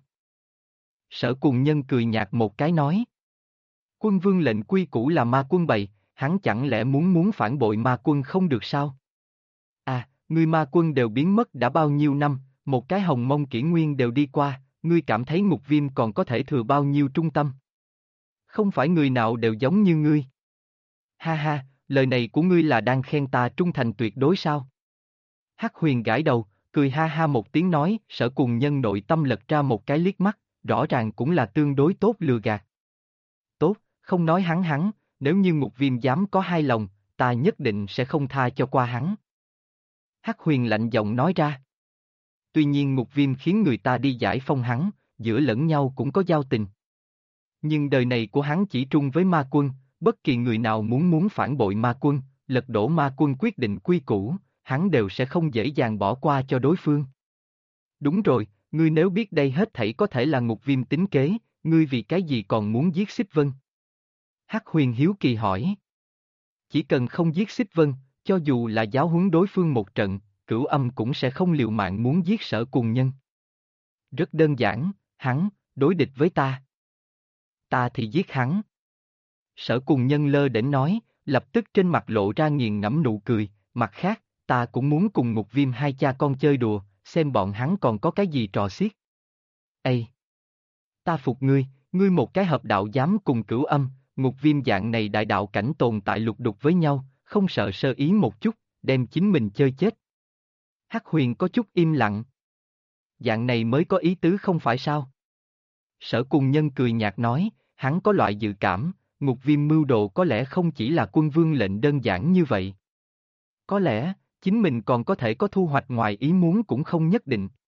Sở Cùng Nhân cười nhạt một cái nói. Quân vương lệnh quy củ là ma quân bày, hắn chẳng lẽ muốn phản bội ma quân không được sao? À, ngươi ma quân đều biến mất đã bao nhiêu năm, một cái hồng mông kỷ nguyên đều đi qua, ngươi cảm thấy Ngục Viêm còn có thể thừa bao nhiêu trung tâm? Không phải người nào đều giống như ngươi. Ha ha, lời này của ngươi là đang khen ta trung thành tuyệt đối sao? Hắc Huyền gãi đầu, cười ha ha một tiếng nói, Sở Cùng Nhân nội tâm lật ra một cái liếc mắt, rõ ràng cũng là tương đối tốt lừa gạt. Tốt, không nói hắn, nếu như Ngục Viêm dám có hai lòng, ta nhất định sẽ không tha cho qua hắn. Hắc Huyền lạnh giọng nói ra. Tuy nhiên Ngục Viêm khiến người ta đi giải phong hắn, giữa lẫn nhau cũng có giao tình. Nhưng đời này của hắn chỉ trung với ma quân, bất kỳ người nào muốn phản bội ma quân, lật đổ ma quân quyết định quy củ, hắn đều sẽ không dễ dàng bỏ qua cho đối phương. Đúng rồi, ngươi nếu biết đây hết thảy có thể là Ngục Viêm tính kế, ngươi vì cái gì còn muốn giết Xích Vân? Hắc Huyền hiếu kỳ hỏi. Chỉ cần không giết Xích Vân, cho dù là giáo huấn đối phương một trận, Cửu Âm cũng sẽ không liều mạng muốn giết Sở Cùng Nhân. Rất đơn giản, hắn, đối địch với ta. Ta thì giết hắn. Sở Cùng Nhân lơ đễnh nói, lập tức trên mặt lộ ra nghiền ngẫm nụ cười, mặt khác, ta cũng muốn cùng Ngục Viêm hai cha con chơi đùa, xem bọn hắn còn có cái gì trò xiết. Ê! Ta phục ngươi, ngươi một cái hợp đạo dám cùng Cửu Âm, Ngục Viêm dạng này đại đạo cảnh tồn tại lục đục với nhau, không sợ sơ ý một chút, đem chính mình chơi chết. Hắc Huyền có chút im lặng. Dạng này mới có ý tứ không phải sao? Sở Cùng Nhân cười nhạt nói, hắn có loại dự cảm, Ngục Viêm mưu đồ có lẽ không chỉ là quân vương lệnh đơn giản như vậy. Có lẽ, chính mình còn có thể có thu hoạch ngoài ý muốn cũng không nhất định.